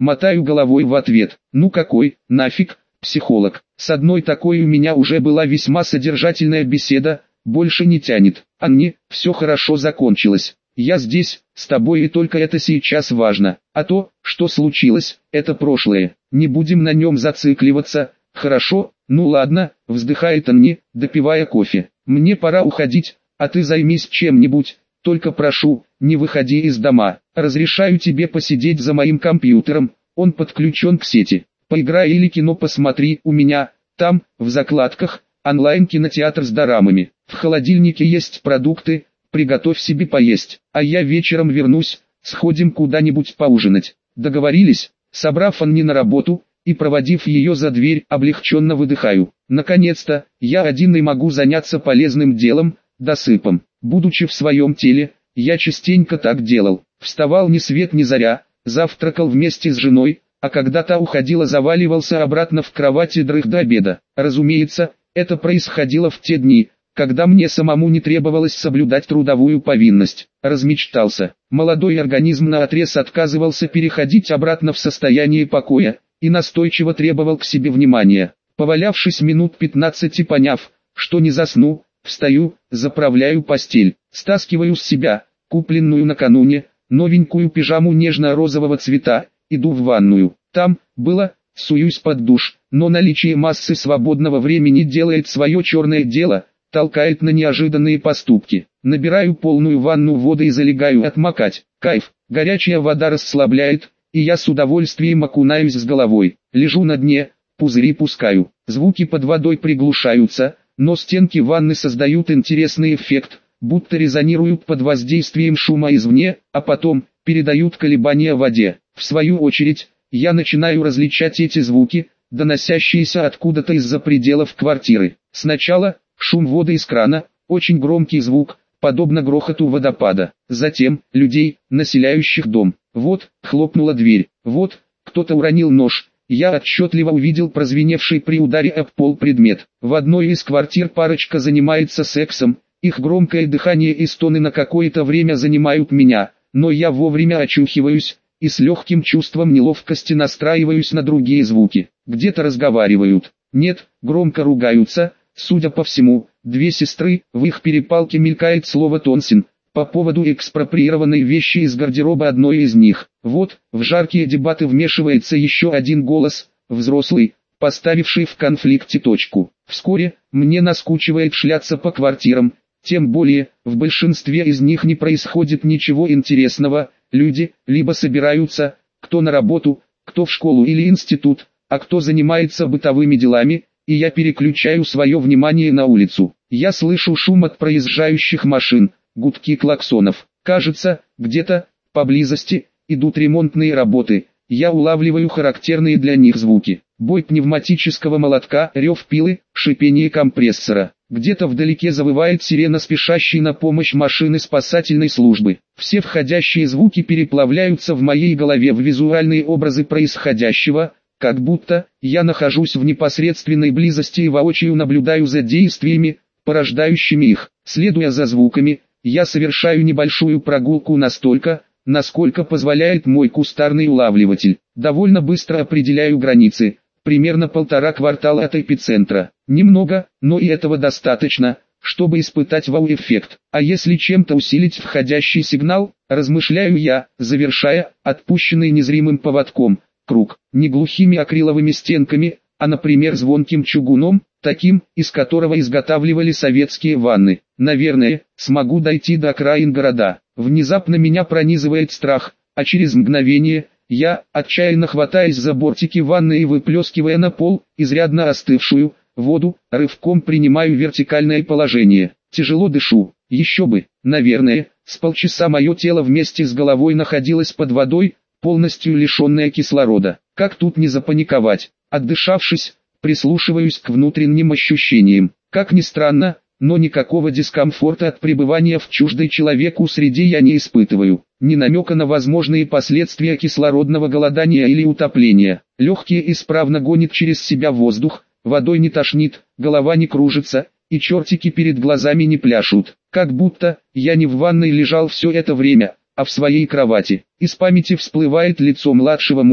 Мотаю головой в ответ. Ну какой, нафиг, психолог. С одной такой у меня уже была весьма содержательная беседа, больше не тянет. Анне, все хорошо закончилось. Я здесь, с тобой, и только это сейчас важно. А то, что случилось, это прошлое. Не будем на нем зацикливаться, хорошо? Ну ладно, вздыхает Анне, допивая кофе. Мне пора уходить, а ты займись чем-нибудь. Только прошу, не выходи из дома. Разрешаю тебе посидеть за моим компьютером, он подключен к сети. Поиграй или кино посмотри у меня, там, в закладках, онлайн-кинотеатр с дорамами. В холодильнике есть продукты, приготовь себе поесть. А я вечером вернусь, сходим куда-нибудь поужинать. Договорились? Собрав Анни на работу и проводив ее за дверь, облегченно выдыхаю. Наконец-то, я один и могу заняться полезным делом, досыпом. Будучи в своем теле, я частенько так делал. Вставал ни свет ни заря, завтракал вместе с женой, а когда та уходила, заваливался обратно в кровати, дрых до обеда. Разумеется, это происходило в те дни, когда мне самому не требовалось соблюдать трудовую повинность. Размечтался. Молодой организм наотрез отказывался переходить обратно в состояние покоя и настойчиво требовал к себе внимания. Повалявшись минут 15 и поняв, что не засну, встаю, заправляю постель, стаскиваю с себя купленную накануне новенькую пижаму нежно-розового цвета, иду в ванную. Там, суюсь под душ, но наличие массы свободного времени делает свое черное дело, толкает на неожиданные поступки. Набираю полную ванну воды и залегаю отмокать. Кайф, горячая вода расслабляет, и я с удовольствием окунаюсь с головой. Лежу на дне, пузыри пускаю. Звуки под водой приглушаются, но стенки ванны создают интересный эффект, будто резонируют под воздействием шума извне, а потом передают колебания в воде. В свою очередь, я начинаю различать эти звуки, доносящиеся откуда-то из-за пределов квартиры. Сначала шум воды из крана, очень громкий звук, подобно грохоту водопада. Затем людей, населяющих дом. Вот, хлопнула дверь. Вот, кто-то уронил нож. Я отчетливо увидел прозвеневший при ударе об пол предмет. В одной из квартир парочка занимается сексом. Их громкое дыхание и стоны на какое-то время занимают меня, но я вовремя очухиваюсь и с легким чувством неловкости настраиваюсь на другие звуки. Где-то разговаривают. Нет, громко ругаются. Судя по всему, две сестры, в их перепалке мелькает слово «тонсин», по поводу экспроприированной вещи из гардероба одной из них. Вот, в жаркие дебаты вмешивается еще один голос, взрослый, поставивший в конфликте точку. Вскоре, мне наскучивает шляться по квартирам, тем более, в большинстве из них не происходит ничего интересного, люди, либо собираются, кто на работу, кто в школу или институт, а кто занимается бытовыми делами, и я переключаю свое внимание на улицу. Я слышу шум от проезжающих машин, гудки клаксонов. Кажется, где-то, поблизости, идут ремонтные работы. Я улавливаю характерные для них звуки. Бой пневматического молотка, рев пилы, шипение компрессора. Где-то вдалеке завывает сирена спешащей на помощь машины спасательной службы. Все входящие звуки переплавляются в моей голове в визуальные образы происходящего, как будто я нахожусь в непосредственной близости и воочию наблюдаю за действиями, порождающими их. Следуя за звуками, я совершаю небольшую прогулку настолько, насколько позволяет мой кустарный улавливатель. Довольно быстро определяю границы, примерно 1,5 квартала от эпицентра. Немного, но и этого достаточно, чтобы испытать вау-эффект. А если чем-то усилить входящий сигнал, размышляю я, завершая, отпущенный незримым поводком, круг, не глухими акриловыми стенками, а, например, звонким чугуном, таким, из которого изготавливали советские ванны. Наверное, смогу дойти до окраин города. Внезапно меня пронизывает страх, а через мгновение, я, отчаянно хватаясь за бортики ванны и выплескивая на пол, изрядно остывшую воду, рывком принимаю вертикальное положение. Тяжело дышу, еще бы, наверное, с полчаса мое тело вместе с головой находилось под водой, полностью лишенное кислорода. Как тут не запаниковать? Отдышавшись, прислушиваюсь к внутренним ощущениям. Как ни странно, но никакого дискомфорта от пребывания в чуждой человеку среде я не испытываю. Ни намека на возможные последствия кислородного голодания или утопления. Легкие исправно гонит через себя воздух, водой не тошнит, голова не кружится, и чертики перед глазами не пляшут. Как будто я не в ванной лежал все это время, а в своей кровати. Из памяти всплывает лицо младшего Муна,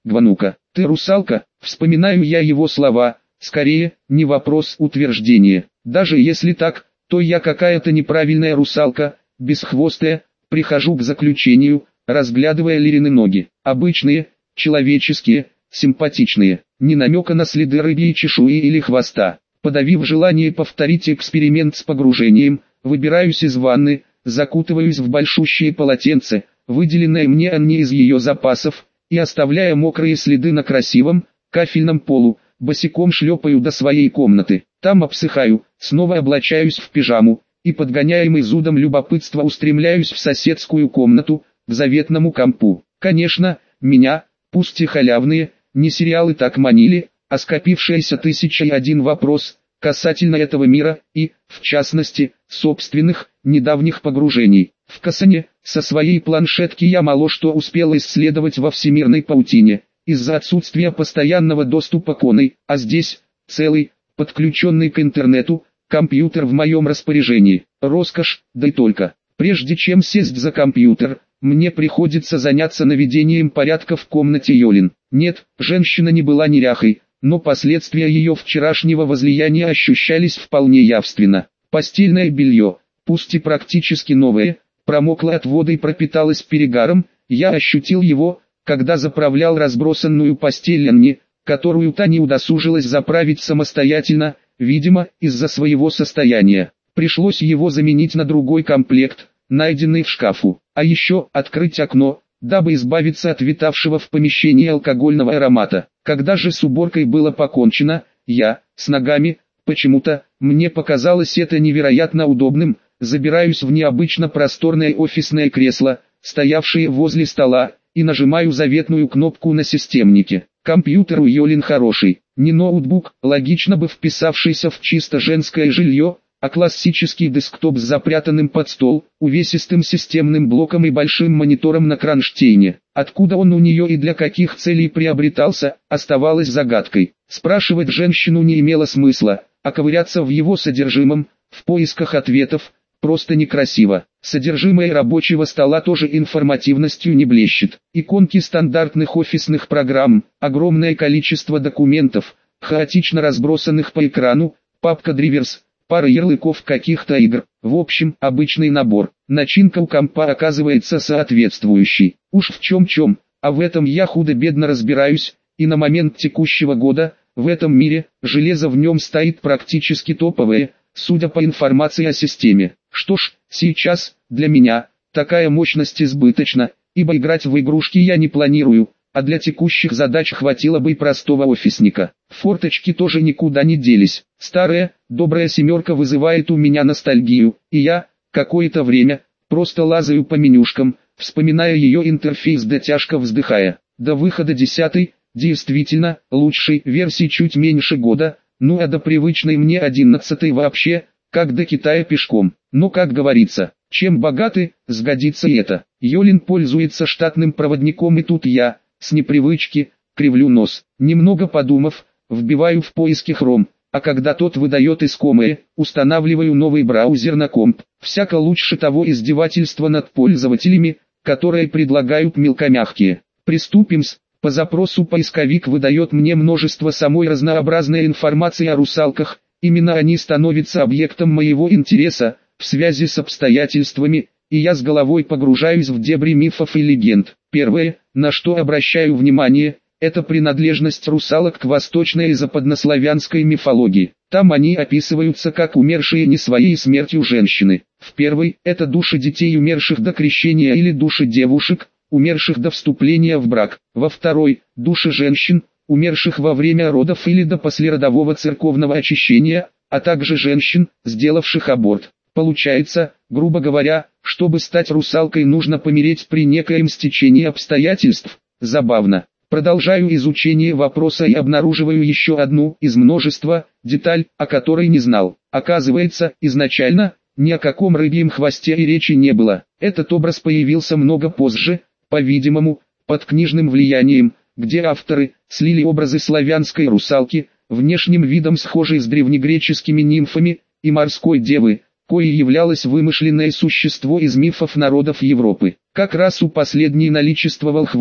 Гванука, ты русалка? Вспоминаю я его слова, скорее, не вопрос, утверждение. Даже если так, то я какая-то неправильная русалка, бесхвостая, прихожу к заключению, разглядывая Лерины ноги. Обычные, человеческие, симпатичные, ни намека на следы рыбьей чешуи или хвоста. Подавив желание повторить эксперимент с погружением, выбираюсь из ванны, закутываюсь в большущее полотенце, выделенное мне Анне из ее запасов, и оставляя мокрые следы на красивом, кафельном полу, босиком шлепаю до своей комнаты. Там обсыхаю, снова облачаюсь в пижаму, и подгоняемый зудом любопытства устремляюсь в соседскую комнату, к заветному компу. Конечно, меня, пусть и халявные, не сериалы так манили, а скопившийся 1001 вопрос, касательно этого мира, и, в частности, собственных, недавних погружений. В Касане, со своей планшетки я мало что успел исследовать во всемирной паутине, из-за отсутствия постоянного доступа к оной, а здесь, целый, подключенный к интернету, компьютер в моем распоряжении. Роскошь, да и только. Прежде чем сесть за компьютер, мне приходится заняться наведением порядка в комнате Йолин. Нет, женщина не была неряхой, но последствия ее вчерашнего возлияния ощущались вполне явственно. Постельное белье, пусть и практически новое, промокло от воды и пропиталось перегаром, я ощутил его, когда заправлял разбросанную постель Анне, которую та не удосужилась заправить самостоятельно, видимо, из-за своего состояния. Пришлось его заменить на другой комплект, найденный в шкафу, а еще открыть окно, дабы избавиться от витавшего в помещении алкогольного аромата. Когда же с уборкой было покончено, я, с ногами, почему-то, мне показалось это невероятно удобным, забираюсь в необычно просторное офисное кресло, стоявшее возле стола, и нажимаю заветную кнопку на системнике. Компьютер у Йолин хороший, не ноутбук, логично бы вписавшийся в чисто женское жилье, а классический десктоп с запрятанным под стол, увесистым системным блоком и большим монитором на кронштейне. Откуда он у нее и для каких целей приобретался, оставалось загадкой. Спрашивать женщину не имело смысла, а ковыряться в его содержимом, в поисках ответов, просто некрасиво. Содержимое рабочего стола тоже информативностью не блещет. Иконки стандартных офисных программ, огромное количество документов, хаотично разбросанных по экрану, папка Драйверс, пара ярлыков каких-то игр, в общем, обычный набор. Начинка у компа оказывается соответствующей. Уж в чем-чем, а в этом я худо-бедно разбираюсь, и на момент текущего года, в этом мире, железо в нем стоит практически топовое, судя по информации о системе. Что ж, сейчас, для меня, такая мощность избыточна, ибо играть в игрушки я не планирую, а для текущих задач хватило бы и простого офисника. Форточки тоже никуда не делись. Старая, добрая семерка вызывает у меня ностальгию, и я, какое-то время, просто лазаю по менюшкам, вспоминая ее интерфейс да тяжко вздыхая. До выхода 10-й, действительно, лучшей версии чуть меньше года, ну а до привычной мне 11-й вообще, как до Китая пешком. Но как говорится, чем богаты, сгодится и это. Йолин пользуется штатным проводником, и тут я, с непривычки, кривлю нос. Немного подумав, вбиваю в поиске Chrome, а когда тот выдает искомое, устанавливаю новый браузер на комп. Всяко лучше того издевательства над пользователями, которые предлагают мелкомягкие. Приступим-с. По запросу поисковик выдает мне множество самой разнообразной информации о русалках, именно они становятся объектом моего интереса, в связи с обстоятельствами, и я с головой погружаюсь в дебри мифов и легенд. Первое, на что обращаю внимание, это принадлежность русалок к восточной и западнославянской мифологии. Там они описываются как умершие не своей смертью женщины. В первой, это души детей, умерших до крещения, или души девушек, умерших до вступления в брак. Во второй, души женщин, умерших во время родов или до послеродового церковного очищения, а также женщин, сделавших аборт. Получается, грубо говоря, чтобы стать русалкой, нужно помереть при некоем стечении обстоятельств. Забавно. Продолжаю изучение вопроса и обнаруживаю еще одну из множества деталь, о которой не знал. Оказывается, изначально ни о каком рыбьем хвосте и речи не было. Этот образ появился много позже, по-видимому, под книжным влиянием, где авторы слили образы славянской русалки, внешним видом схожей с древнегреческими нимфами, и морской девы, коей являлось вымышленное существо из мифов народов Европы. Как раз у последней наличествовал хвост,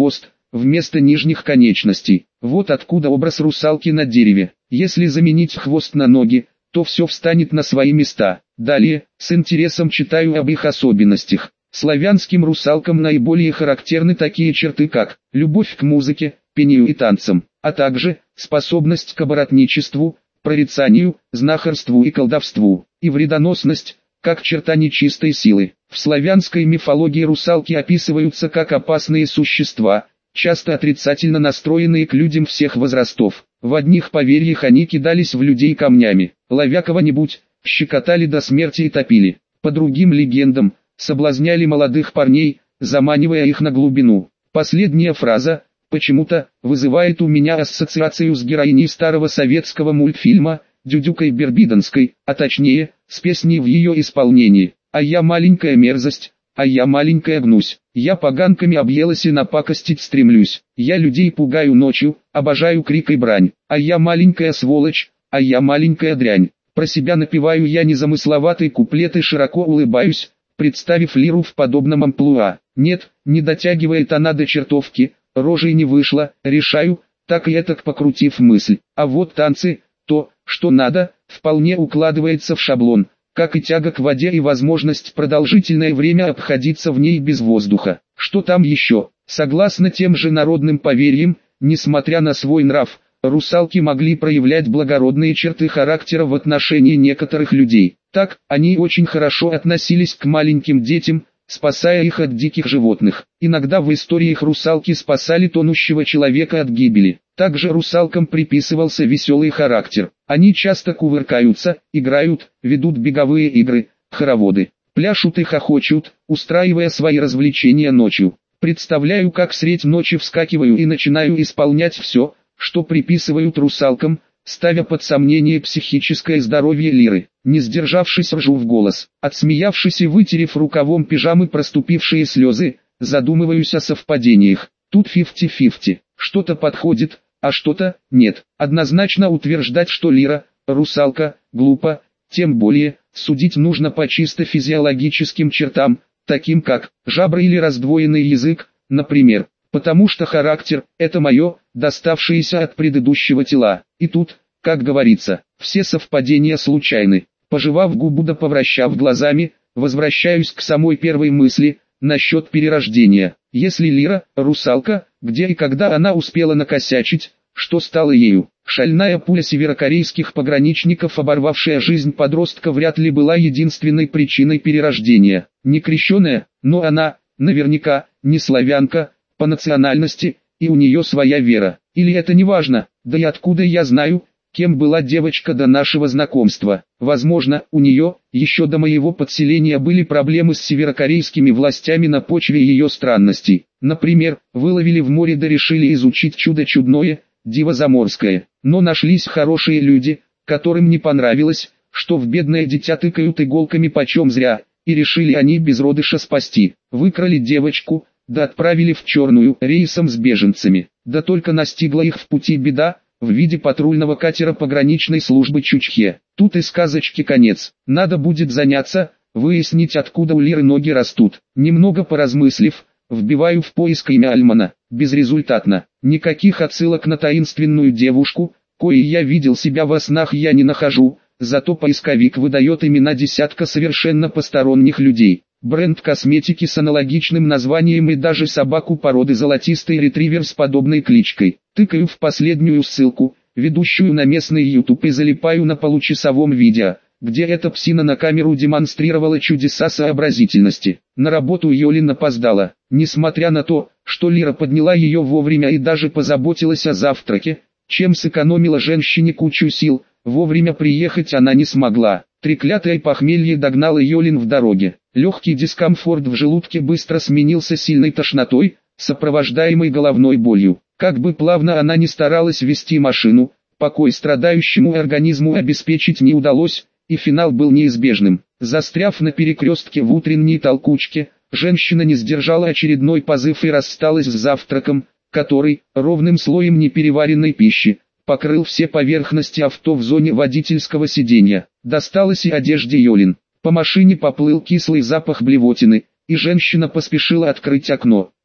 вместо нижних конечностей. Вот откуда образ русалки на дереве. Если заменить хвост на ноги, то все встанет на свои места. Далее, с интересом читаю об их особенностях. Славянским русалкам наиболее характерны такие черты, как любовь к музыке, пению и танцам, а также способность к оборотничеству, прорицанию, знахарству и колдовству, и вредоносность, как черта нечистой силы. В славянской мифологии русалки описываются как опасные существа, часто отрицательно настроенные к людям всех возрастов. В одних поверьях они кидались в людей камнями, ловя кого-нибудь, щекотали до смерти и топили. По другим легендам, соблазняли молодых парней, заманивая их на глубину. Последняя фраза, почему-то, вызывает у меня ассоциацию с героиней старого советского мультфильма, Дюдюкой Бербидонской, а точнее, с песней в ее исполнении. «А я маленькая мерзость, а я маленькая гнусь, я поганками объелась и напакостить стремлюсь, я людей пугаю ночью, обожаю крик и брань, а я маленькая сволочь, а я маленькая дрянь». Про себя напеваю я незамысловатый куплет и широко улыбаюсь, представив Лиру в подобном амплуа. Нет, не дотягивает она до чертовки, рожей не вышло, решаю, так и этак покрутив мысль. А вот танцы, то, что надо, вполне укладывается в шаблон, как и тяга к воде и возможность продолжительное время обходиться в ней без воздуха. Что там еще? Согласно тем же народным поверьям, несмотря на свой нрав, русалки могли проявлять благородные черты характера в отношении некоторых людей. Так, они очень хорошо относились к маленьким детям, спасая их от диких животных. Иногда в историях русалки спасали тонущего человека от гибели. Также русалкам приписывался веселый характер. Они часто кувыркаются, играют, ведут беговые игры, хороводы, пляшут и хохочут, устраивая свои развлечения ночью. Представляю, как средь ночи вскакиваю и начинаю исполнять все, что приписывают русалкам, ставя под сомнение психическое здоровье Лиры. Не сдержавшись, ржу в голос. Отсмеявшись и вытерев рукавом пижамы проступившие слезы, задумываюсь о совпадениях. Тут 50-50. Что-то подходит, а что-то нет. Однозначно утверждать, что Лира – русалка, глупо. Тем более, судить нужно по чисто физиологическим чертам, таким как жабры или раздвоенный язык, например. Потому что характер – это мое, доставшееся от предыдущего тела. И тут, как говорится, все совпадения случайны. Пожевав губу да повращав глазами, возвращаюсь к самой первой мысли, насчет перерождения. Если Лира – русалка, где и когда она успела накосячить, что стало ею? Шальная пуля северокорейских пограничников, оборвавшая жизнь подростка, вряд ли была единственной причиной перерождения. Не крещеная, но она, наверняка, не славянка, по национальности, и у нее своя вера. Или это не важно, да и откуда я знаю, кем была девочка до нашего знакомства. Возможно, у нее, еще до моего подселения, были проблемы с северокорейскими властями на почве ее странностей. Например, выловили в море да решили изучить чудо чудное, диво заморское. Но нашлись хорошие люди, которым не понравилось, что в бедное дитя тыкают иголками почем зря, и решили они безродыша спасти. Выкрали девочку, да отправили в Черную рейсом с беженцами. Да только настигла их в пути беда, в виде патрульного катера пограничной службы Чучхе. Тут и сказочки конец. Надо будет заняться, выяснить, откуда у Лиры ноги растут. Немного поразмыслив, вбиваю в поиск имя Альмана. Безрезультатно. Никаких отсылок на таинственную девушку, коей я видел себя во снах, я не нахожу, зато поисковик выдает имена десятка совершенно посторонних людей. Бренд косметики с аналогичным названием и даже собаку породы золотистый ретривер с подобной кличкой. Тыкаю в последнюю ссылку, ведущую на местный YouTube, и залипаю на получасовом видео, где эта псина на камеру демонстрировала чудеса сообразительности. На работу Йолин опоздала. Несмотря на то, что Лира подняла ее вовремя и даже позаботилась о завтраке, чем сэкономила женщине кучу сил, вовремя приехать она не смогла. Треклятое похмелье догнало Йолин в дороге. Легкий дискомфорт в желудке быстро сменился сильной тошнотой, сопровождаемой головной болью. Как бы плавно она ни старалась вести машину, покой страдающему организму обеспечить не удалось, и финал был неизбежным. Застряв на перекрестке в утренней толкучке, женщина не сдержала очередной позыв и рассталась с завтраком, который, ровным слоем непереваренной пищи, покрыл все поверхности авто в зоне водительского сиденья. Досталось и одежде Йолин. По машине поплыл кислый запах блевотины, и женщина поспешила открыть окно.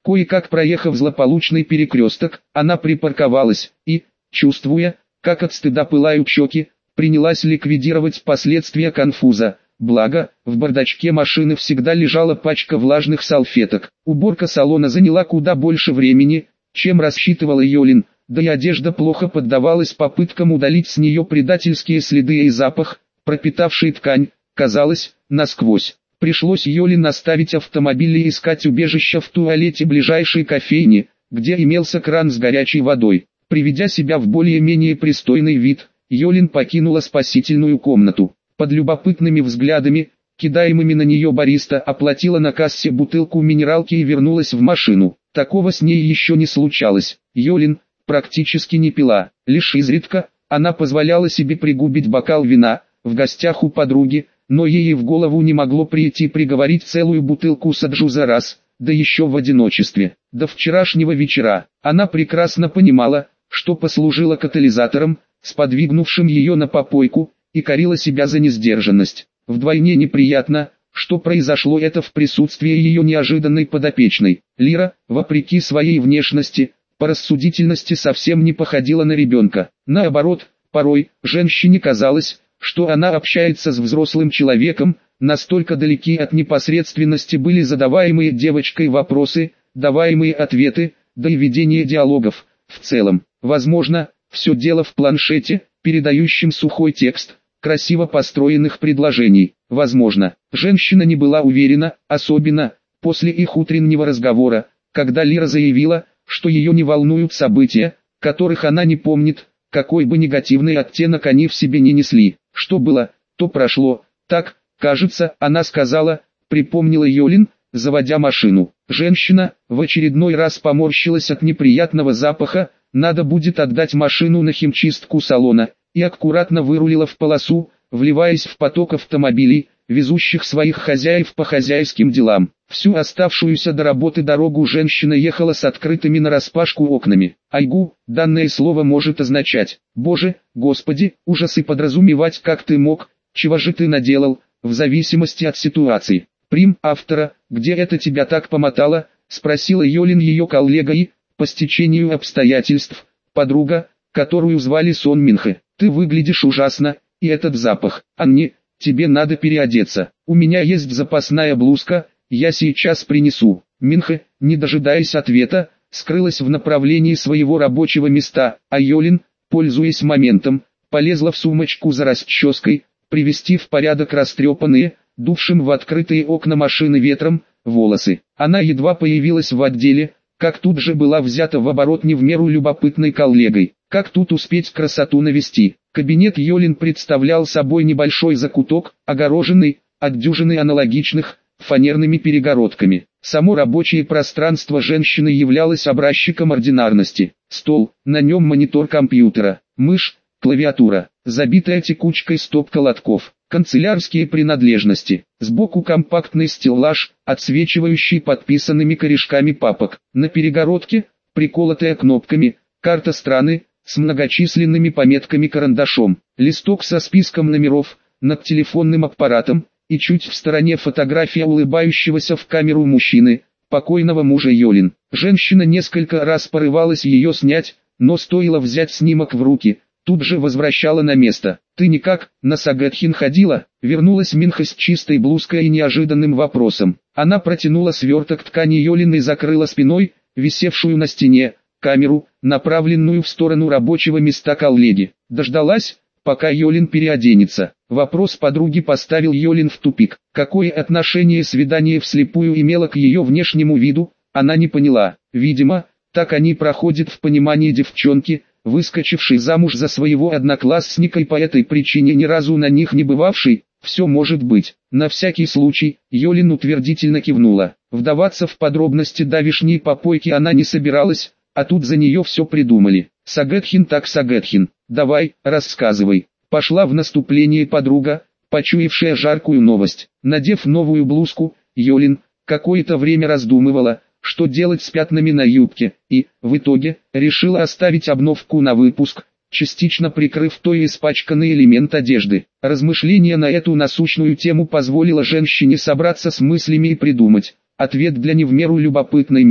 Кое-как проехав злополучный перекресток, она припарковалась и, чувствуя, как от стыда пылают щеки, принялась ликвидировать последствия конфуза. Благо, в бардачке машины всегда лежала пачка влажных салфеток. Уборка салона заняла куда больше времени, чем рассчитывала Йолин, да и одежда плохо поддавалась попыткам удалить с нее предательские следы и запах, пропитавший ткань, казалось, насквозь. Пришлось Йолин оставить автомобиль и искать убежище в туалете ближайшей кофейни, где имелся кран с горячей водой. Приведя себя в более-менее пристойный вид, Йолин покинула спасительную комнату. Под любопытными взглядами, кидаемыми на нее бариста, оплатила на кассе бутылку минералки и вернулась в машину. Такого с ней еще не случалось. Йолин практически не пила, лишь изредка она позволяла себе пригубить бокал вина в гостях у подруги, но ей в голову не могло прийти приговорить целую бутылку саджу за раз, да еще в одиночестве. До вчерашнего вечера она прекрасно понимала, что послужило катализатором, сподвигнувшим ее на попойку, и корила себя за несдержанность. Вдвойне неприятно, что произошло это в присутствии ее неожиданной подопечной. Лира, вопреки своей внешности, по рассудительности совсем не походила на ребенка. Наоборот, порой, женщине казалось, что она общается с взрослым человеком, настолько далеки от непосредственности были задаваемые девочкой вопросы, даваемые ответы, да и ведение диалогов. В целом, возможно, все дело в планшете, передающем сухой текст красиво построенных предложений. Возможно, женщина не была уверена, особенно после их утреннего разговора, когда Лира заявила, что ее не волнуют события, которых она не помнит, какой бы негативный оттенок они в себе не несли. Что было, то прошло. Так, кажется, она сказала, припомнила Йолин, заводя машину. Женщина в очередной раз поморщилась от неприятного запаха, надо будет отдать машину на химчистку салона, и аккуратно вырулила в полосу, вливаясь в поток автомобилей, везущих своих хозяев по хозяйским делам. Всю оставшуюся до работы дорогу женщина ехала с открытыми нараспашку окнами. Айгу, данное слово может означать «Боже, Господи», ужас и подразумевать «как ты мог», «чего же ты наделал», в зависимости от ситуации. Прим автора, где это тебя так помотало, спросила Йолин ее коллега и, по стечению обстоятельств, подруга, которую звали Сон Минхе. Ты выглядишь ужасно, и этот запах. Анни, тебе надо переодеться. У меня есть запасная блузка, я сейчас принесу. Минхе, не дожидаясь ответа, скрылась в направлении своего рабочего места, а Йолин, пользуясь моментом, полезла в сумочку за расческой, привести в порядок растрепанные, дувшим в открытые окна машины ветром, волосы. Она едва появилась в отделе, как тут же была взята в оборот не в меру любопытной коллегой. Как тут успеть красоту навести? Кабинет Йолин представлял собой небольшой закуток, огороженный, от дюжины аналогичных, фанерными перегородками. Само рабочее пространство женщины являлось образчиком ординарности. Стол, на нем монитор компьютера, мышь, клавиатура, забитая текучкой стопка лотков, канцелярские принадлежности. Сбоку компактный стеллаж, отсвечивающий подписанными корешками папок. На перегородке, приколотая кнопками, карта страны, с многочисленными пометками карандашом, листок со списком номеров, над телефонным аппаратом, и чуть в стороне фотография улыбающегося в камеру мужчины, покойного мужа Йолин. Женщина несколько раз порывалась ее снять, но стоило взять снимок в руки, тут же возвращала на место. «Ты никак, на Сагатхин ходила?» Вернулась Минха с чистой блузкой и неожиданным вопросом. Она протянула сверток ткани Йолин и закрыла спиной, висевшую на стене, камеру, направленную в сторону рабочего места коллеги. Дождалась, пока Йолин переоденется. Вопрос подруги поставил Йолин в тупик. Какое отношение свидание вслепую имело к ее внешнему виду, она не поняла. Видимо, так они проходят в понимании девчонки, выскочившей замуж за своего одноклассника и по этой причине ни разу на них не бывавшей. Все может быть. На всякий случай, Йолин утвердительно кивнула. Вдаваться в подробности давишней попойки она не собиралась, а тут за нее все придумали. Сагатхин так Сагатхин, давай, рассказывай. Пошла в наступление подруга, почуявшая жаркую новость. Надев новую блузку, Йолин какое-то время раздумывала, что делать с пятнами на юбке, и, в итоге, решила оставить обновку на выпуск, частично прикрыв той испачканный элемент одежды. Размышление на эту насущную тему позволило женщине собраться с мыслями и придумать ответ для не в меру любопытной Минхе.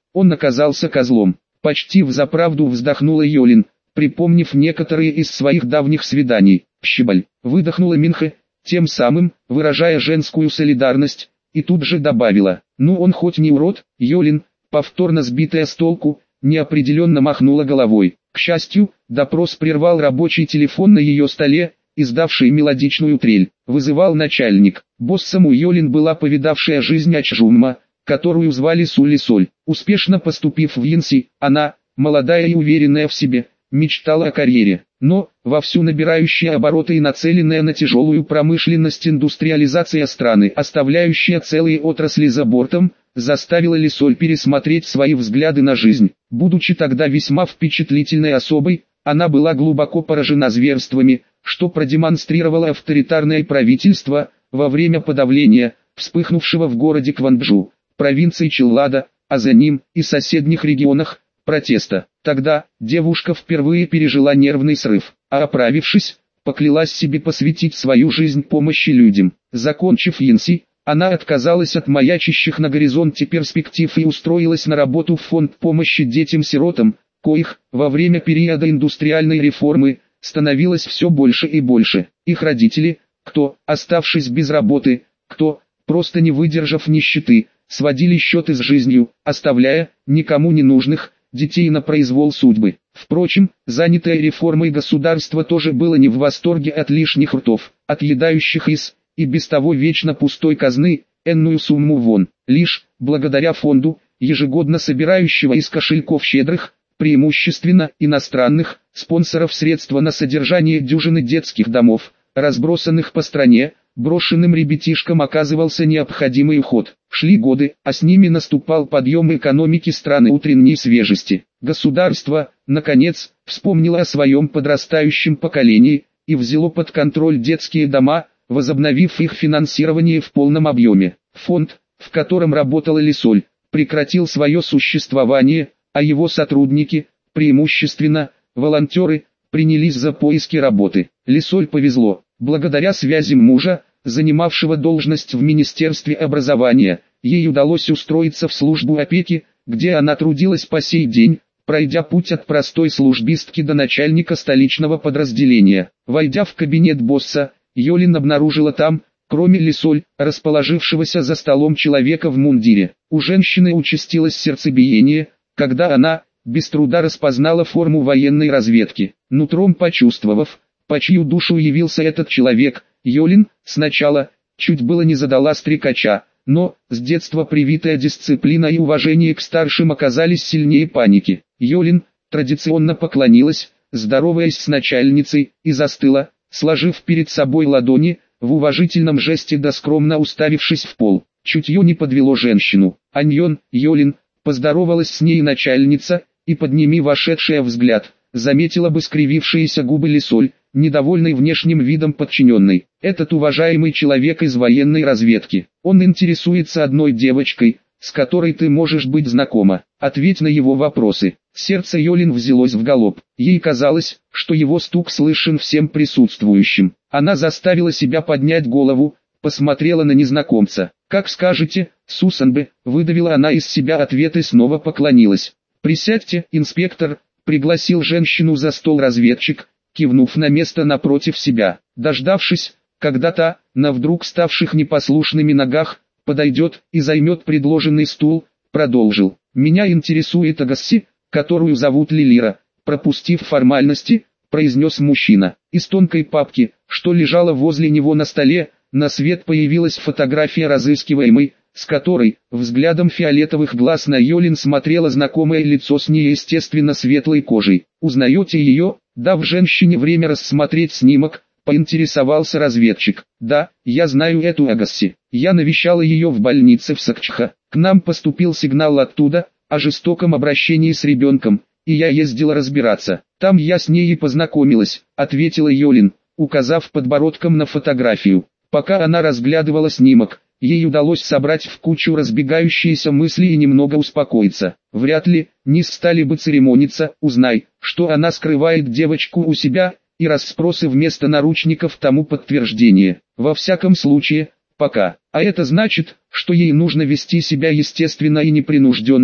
Он оказался козлом. Почти взаправду вздохнула Йолин, припомнив некоторые из своих давних свиданий. «Щебаль», выдохнула Минха, тем самым выражая женскую солидарность, и тут же добавила: «Ну он хоть не урод». Йолин, повторно сбитая с толку, неопределенно махнула головой. К счастью, допрос прервал рабочий телефон на ее столе, издавший мелодичную трель. Вызывал начальник. Боссом у Йолин была повидавшая жизнь Ачжумма, которую звали Сули Соль. Успешно поступив в Йинси, она, молодая и уверенная в себе, мечтала о карьере. Но, вовсю набирающая обороты и нацеленная на тяжелую промышленность индустриализация страны, оставляющая целые отрасли за бортом, заставила Лисоль пересмотреть свои взгляды на жизнь. Будучи тогда весьма впечатлительной особой, она была глубоко поражена зверствами, что продемонстрировало авторитарное правительство во время подавления, вспыхнувшего в городе Кванджу, провинции Челлада, а за ним и соседних регионах, протеста. Тогда девушка впервые пережила нервный срыв, а оправившись, поклялась себе посвятить свою жизнь помощи людям. Закончив Йинси, она отказалась от маячащих на горизонте перспектив и устроилась на работу в фонд помощи детям-сиротам, коих, во время периода индустриальной реформы, становилось все больше и больше. Их родители, кто, оставшись без работы, кто, просто не выдержав нищеты, сводили счеты с жизнью, оставляя, никому не нужных, детей на произвол судьбы. Впрочем, занятое реформой государство тоже было не в восторге от лишних ртов, отъедающих из, и без того вечно пустой казны, энную сумму вон. Лишь, благодаря фонду, ежегодно собирающего из кошельков щедрых, преимущественно иностранных, спонсоров средства на содержание дюжины детских домов, разбросанных по стране, брошенным ребятишкам оказывался необходимый уход. Шли годы, а с ними наступал подъем экономики страны утренней свежести. Государство, наконец, вспомнило о своем подрастающем поколении и взяло под контроль детские дома, возобновив их финансирование в полном объеме. Фонд, в котором работала Лисоль, прекратил свое существование, а его сотрудники, преимущественно волонтеры, принялись за поиски работы. Лисоль повезло. Благодаря связям мужа, занимавшего должность в Министерстве образования, ей удалось устроиться в службу опеки, где она трудилась по сей день, пройдя путь от простой службистки до начальника столичного подразделения. Войдя в кабинет босса, Йолин обнаружила там, кроме Лисоль, расположившегося за столом человека в мундире. У женщины участилось сердцебиение, когда она, без труда распознала форму военной разведки. Нутром почувствовав, по чью душу явился этот человек, Йолин, сначала, чуть было не задала стрекача, но, с детства привитая дисциплина и уважение к старшим оказались сильнее паники. Йолин, традиционно поклонилась, здороваясь с начальницей, и застыла, сложив перед собой ладони, в уважительном жесте да скромно уставившись в пол. Чутье не подвело женщину. Аньон, Йолин, поздоровалась с ней начальница, и подними вошедшая взгляд, заметила бы скривившиеся губы Лисоль, недовольный внешним видом подчиненной. Этот уважаемый человек из военной разведки. Он интересуется одной девочкой, с которой ты можешь быть знакома. Ответь на его вопросы. Сердце Йолин взялось в галоп. Ей казалось, что его стук слышен всем присутствующим. Она заставила себя поднять голову, посмотрела на незнакомца. «Как скажете, Сусанбе», выдавила она из себя ответ и снова поклонилась. «Присядьте, инспектор», пригласил женщину за стол разведчик, кивнув на место напротив себя. Дождавшись, когда та, на вдруг ставших непослушными ногах, подойдет и займет предложенный стул, продолжил. «Меня интересует Агасси, которую зовут Лилира», пропустив формальности, произнес мужчина. Из тонкой папки, что лежала возле него на столе, на свет появилась фотография разыскиваемой, с которой, взглядом фиолетовых глаз на Йолин смотрело знакомое лицо с неестественно светлой кожей. «Узнаете ее?» Дав женщине время рассмотреть снимок, поинтересовался разведчик. «Да, я знаю эту Агасси. Я навещала ее в больнице в Сакчха. К нам поступил сигнал оттуда, о жестоком обращении с ребенком, и я ездила разбираться. Там я с ней и познакомилась», ответила Йолин, указав подбородком на фотографию. Пока она разглядывала снимок, ей удалось собрать в кучу разбегающиеся мысли и немного успокоиться. Вряд ли, не стали бы церемониться, узнай, что она скрывает девочку у себя, и расспросы вместо наручников тому подтверждение. Во всяком случае, пока. А это значит, что ей нужно вести себя естественно и непринужденно,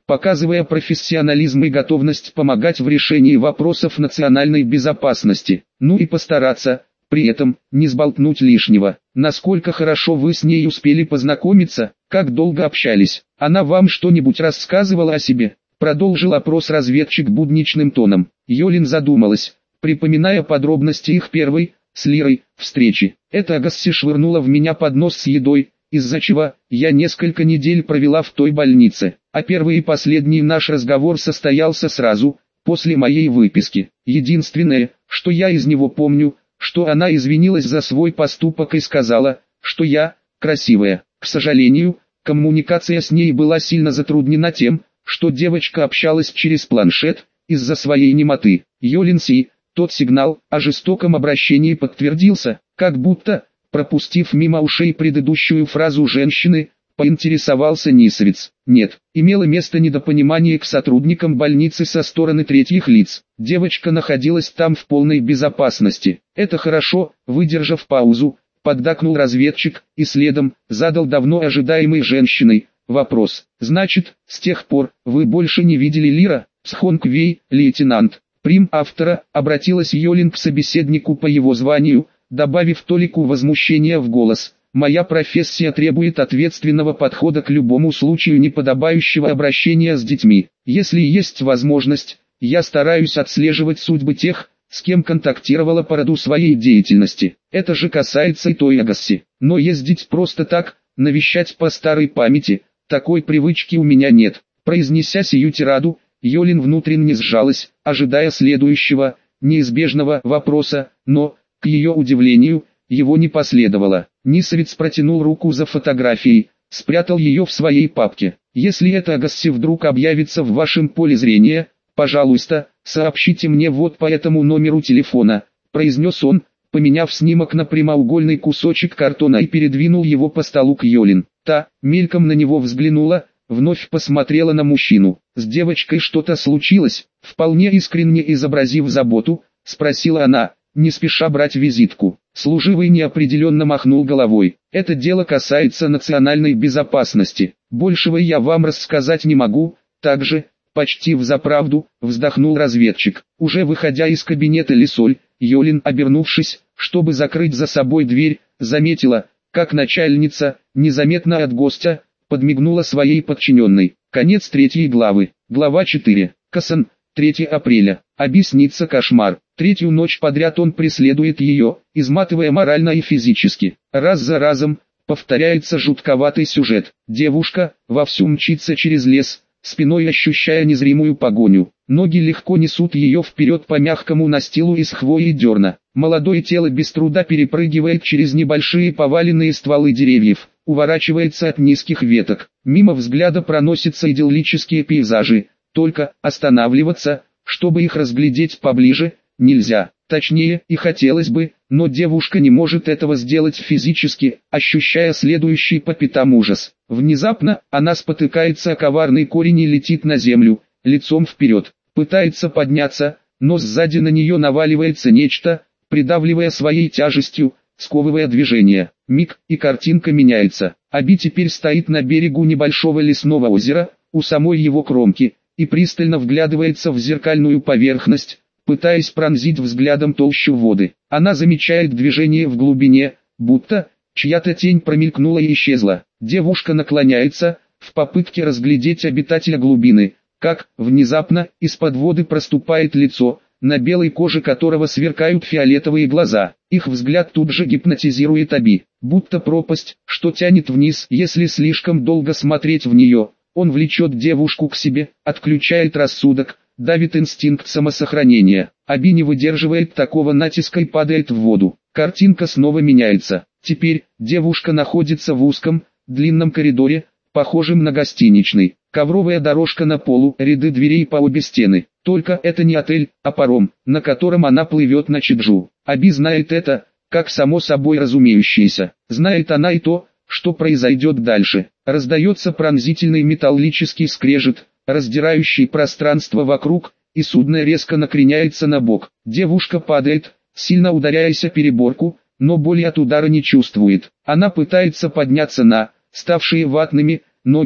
показывая профессионализм и готовность помогать в решении вопросов национальной безопасности. Ну и постараться, при этом, не сболтнуть лишнего. Насколько хорошо вы с ней успели познакомиться, как долго общались? Она вам что-нибудь рассказывала о себе? Продолжил опрос разведчик будничным тоном. Йолин задумалась, припоминая подробности их первой, с Лирой, встречи. Это Агасси швырнула в меня поднос с едой, из-за чего я несколько недель провела в той больнице. А первый и последний наш разговор состоялся сразу, после моей выписки. Единственное, что я из него помню, что она извинилась за свой поступок и сказала, что я красивая. К сожалению, коммуникация с ней была сильно затруднена тем, что девочка общалась через планшет, из-за своей немоты. Йолин Си, тот сигнал о жестоком обращении подтвердился, как будто, пропустив мимо ушей предыдущую фразу женщины, поинтересовался Нисовец. Нет, имело место недопонимание к сотрудникам больницы со стороны третьих лиц. Девочка находилась там в полной безопасности. Это хорошо, выдержав паузу, поддакнул разведчик и следом задал давно ожидаемый женщиной вопрос. Значит, с тех пор вы больше не видели Лира? Схонг-Вей, лейтенант. Прим автора, обратилась Йолин к собеседнику по его званию, добавив толику возмущения в голос. Моя профессия требует ответственного подхода к любому случаю неподобающего обращения с детьми. Если есть возможность, я стараюсь отслеживать судьбы тех, с кем контактировала по роду своей деятельности. Это же касается и той Агасси. Но ездить просто так, навещать по старой памяти, такой привычки у меня нет. Произнеся сию тираду, Йолин внутренне сжалась, ожидая следующего, неизбежного вопроса, но, к ее удивлению, его не последовало. Нисовец протянул руку за фотографией, спрятал ее в своей папке. Если эта Агасси вдруг объявится в вашем поле зрения, пожалуйста, сообщите мне вот по этому номеру телефона, произнес он, поменяв снимок на прямоугольный кусочек картона и передвинул его по столу к Йолин. Та, мельком на него взглянула, вновь посмотрела на мужчину. С девочкой что-то случилось? Вполне искренне изобразив заботу, спросила она, не спеша брать визитку. Служивый неопределенно махнул головой. Это дело касается национальной безопасности. Большего я вам рассказать не могу. Также, почти взаправду, вздохнул разведчик. Уже выходя из кабинета Лисоль, Йолин, обернувшись, чтобы закрыть за собой дверь, заметила, как начальница, незаметно от гостя, подмигнула своей подчиненной. Конец 3 главы. Глава 4. Касан. 3 апреля. Объяснится кошмар. Третью ночь подряд он преследует ее, изматывая морально и физически. Раз за разом, повторяется жутковатый сюжет. Девушка, вовсю мчится через лес, спиной ощущая незримую погоню. Ноги легко несут ее вперед по мягкому настилу из хвои и дерна. Молодое тело без труда перепрыгивает через небольшие поваленные стволы деревьев, уворачивается от низких веток. Мимо взгляда проносятся идиллические пейзажи, только останавливаться, чтобы их разглядеть поближе, нельзя. Точнее, и хотелось бы, но девушка не может этого сделать физически, ощущая следующий по пятам ужас. Внезапно, она спотыкается о коварный корень и летит на землю, лицом вперед. Пытается подняться, но сзади на нее наваливается нечто, придавливая своей тяжестью, сковывая движение. Миг, и картинка меняется. Аби теперь стоит на берегу небольшого лесного озера, у самой его кромки, и пристально вглядывается в зеркальную поверхность, пытаясь пронзить взглядом толщу воды. Она замечает движение в глубине, будто чья-то тень промелькнула и исчезла. Девушка наклоняется, в попытке разглядеть обитателя глубины, как, внезапно, из-под воды проступает лицо, на белой коже которого сверкают фиолетовые глаза. Их взгляд тут же гипнотизирует Аби, будто пропасть, что тянет вниз, если слишком долго смотреть в нее. Он влечет девушку к себе, отключает рассудок, давит инстинкт самосохранения. Аби не выдерживает такого натиска и падает в воду. Картинка снова меняется. Теперь девушка находится в узком, длинном коридоре, похожем на гостиничный. Ковровая дорожка на полу, ряды дверей по обе стены. Только это не отель, а паром, на котором она плывет на Чеджу. Аби знает это, как само собой разумеющееся. Знает она и то, что произойдет дальше. Раздается пронзительный металлический скрежет, раздирающий пространство вокруг, и судно резко накреняется на бок. Девушка падает, сильно ударяясь о переборку, но боли от удара не чувствует. Она пытается подняться на ставшие ватными ноги,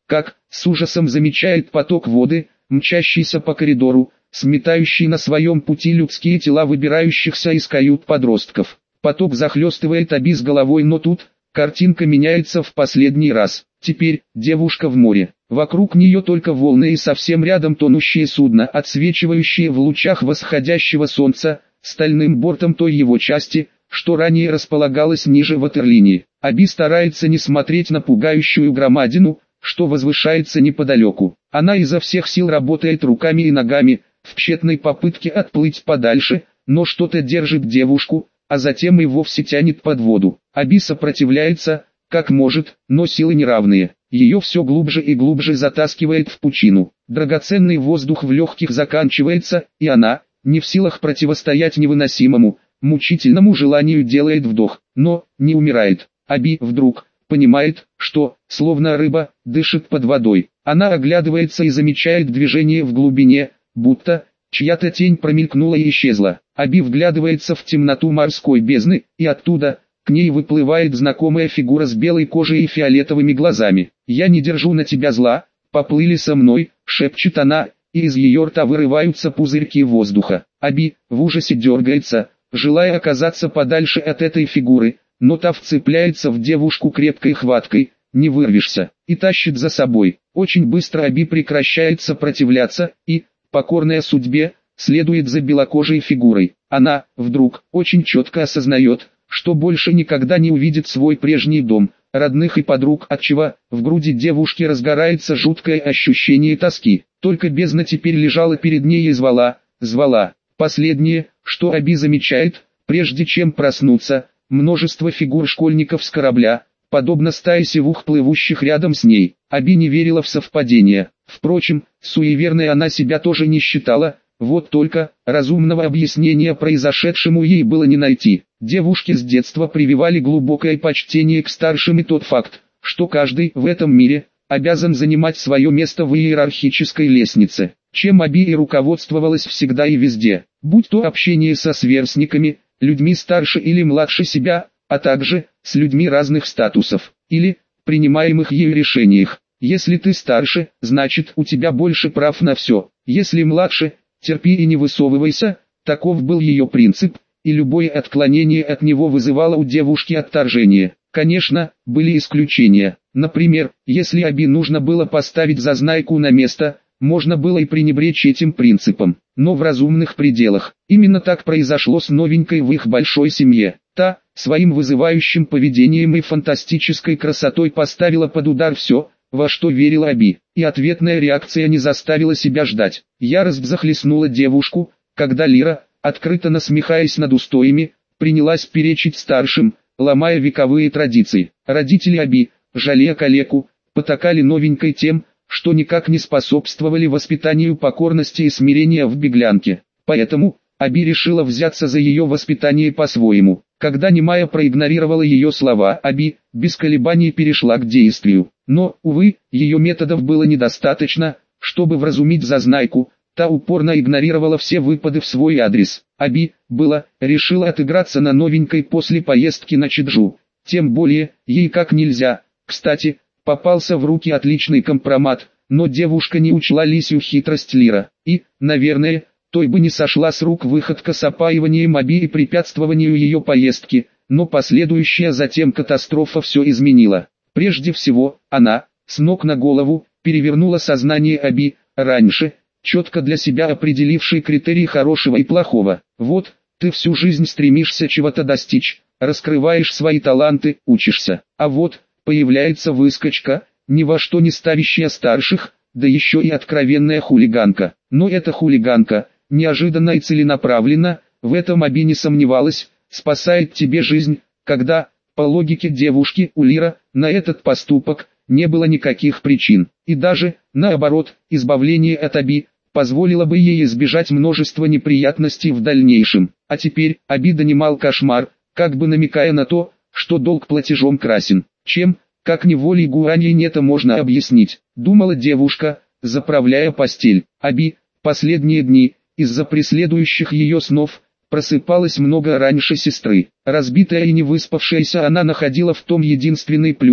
как, с ужасом замечает поток воды, мчащийся по коридору, сметающий на своем пути людские тела выбирающихся из кают подростков. Поток захлестывает Аби с головой, но тут картинка меняется в последний раз. Теперь девушка в море. Вокруг нее только волны и совсем рядом тонущее судно, отсвечивающее в лучах восходящего солнца, стальным бортом той его части, что ранее располагалась ниже ватерлинии. Аби старается не смотреть на пугающую громадину, что возвышается неподалеку. Она изо всех сил работает руками и ногами, в тщетной попытке отплыть подальше, но что-то держит девушку, а затем и вовсе тянет под воду. Аби сопротивляется, как может, но силы неравные. Ее все глубже и глубже затаскивает в пучину. Драгоценный воздух в легких заканчивается, и она, не в силах противостоять невыносимому, мучительному желанию, делает вдох, но не умирает. Аби вдруг понимает, что, словно рыба, дышит под водой. Она оглядывается и замечает движение в глубине, будто чья-то тень промелькнула и исчезла. Аби вглядывается в темноту морской бездны, и оттуда к ней выплывает знакомая фигура с белой кожей и фиолетовыми глазами. «Я не держу на тебя зла, поплыли со мной», — шепчет она, и из ее рта вырываются пузырьки воздуха. Аби в ужасе дергается, желая оказаться подальше от этой фигуры, но та вцепляется в девушку крепкой хваткой, не вырвешься, и тащит за собой. Очень быстро Аби прекращает сопротивляться, и, покорная судьбе, следует за белокожей фигурой. Она, вдруг, очень четко осознает, что больше никогда не увидит свой прежний дом, родных и подруг, отчего в груди девушки разгорается жуткое ощущение тоски. Только бездна теперь лежала перед ней и звала. Последнее, что Аби замечает, прежде чем проснуться, множество фигур школьников с корабля, подобно стае сивух, плывущих рядом с ней. Аби не верила в совпадения. Впрочем, суеверной она себя тоже не считала, вот только разумного объяснения произошедшему ей было не найти. Девушки с детства прививали глубокое почтение к старшим и тот факт, что каждый в этом мире обязан занимать свое место в иерархической лестнице, чем Аби и руководствовалась всегда и везде, будь то общение со сверстниками, людьми старше или младше себя, а также с людьми разных статусов, или принимаемых ею решениях. Если ты старше, значит у тебя больше прав на все, если младше, терпи и не высовывайся. Таков был ее принцип, и любое отклонение от него вызывало у девушки отторжение. Конечно, были исключения. Например, если Аби нужно было поставить зазнайку на место, можно было и пренебречь этим принципом, но в разумных пределах. Именно так произошло с новенькой в их большой семье. Та, своим вызывающим поведением и фантастической красотой поставила под удар все, во что верила Аби, и ответная реакция не заставила себя ждать. Ярость захлестнула девушку, когда Лира, открыто насмехаясь над устоями, принялась перечить старшим, ломая вековые традиции. Родители Аби, жалея калеку, потакали новенькой тем, что никак не способствовали воспитанию покорности и смирения в беглянке. Поэтому Аби решила взяться за ее воспитание по-своему. Когда немая проигнорировала ее слова, Аби, без колебаний перешла к действию. Но, увы, ее методов было недостаточно, чтобы вразумить зазнайку. Та упорно игнорировала все выпады в свой адрес. Аби, решила отыграться на новенькой после поездки на Чеджу. Тем более, ей как нельзя. Кстати, попался в руки отличный компромат, но девушка не учла лисью хитрость Лира. И, наверное, той бы не сошла с рук выходка с опаиванием Аби и препятствованию ее поездки, но последующая затем катастрофа все изменила. Прежде всего, она, с ног на голову, перевернула сознание Аби, раньше, четко для себя определивший критерии хорошего и плохого. Вот, ты всю жизнь стремишься чего-то достичь, раскрываешь свои таланты, учишься. А вот, появляется выскочка, ни во что не ставящая старших, да еще и откровенная хулиганка. Но эта хулиганка, неожиданно и целенаправленно, в этом Аби не сомневалась, спасает тебе жизнь, когда, по логике девушки, у Лира, на этот поступок, не было никаких причин. И даже, наоборот, избавление от Аби, позволило бы ей избежать множества неприятностей в дальнейшем. А теперь, Аби донимал кошмар, как бы намекая на то, что долг платежом красен. Чем, как ни волей Гуаньинь это можно объяснить, думала девушка, заправляя постель. Аби, последние дни, из-за преследующих ее снов, просыпалась много раньше сестры. Разбитая и не выспавшаяся, она находила в том единственный плюс.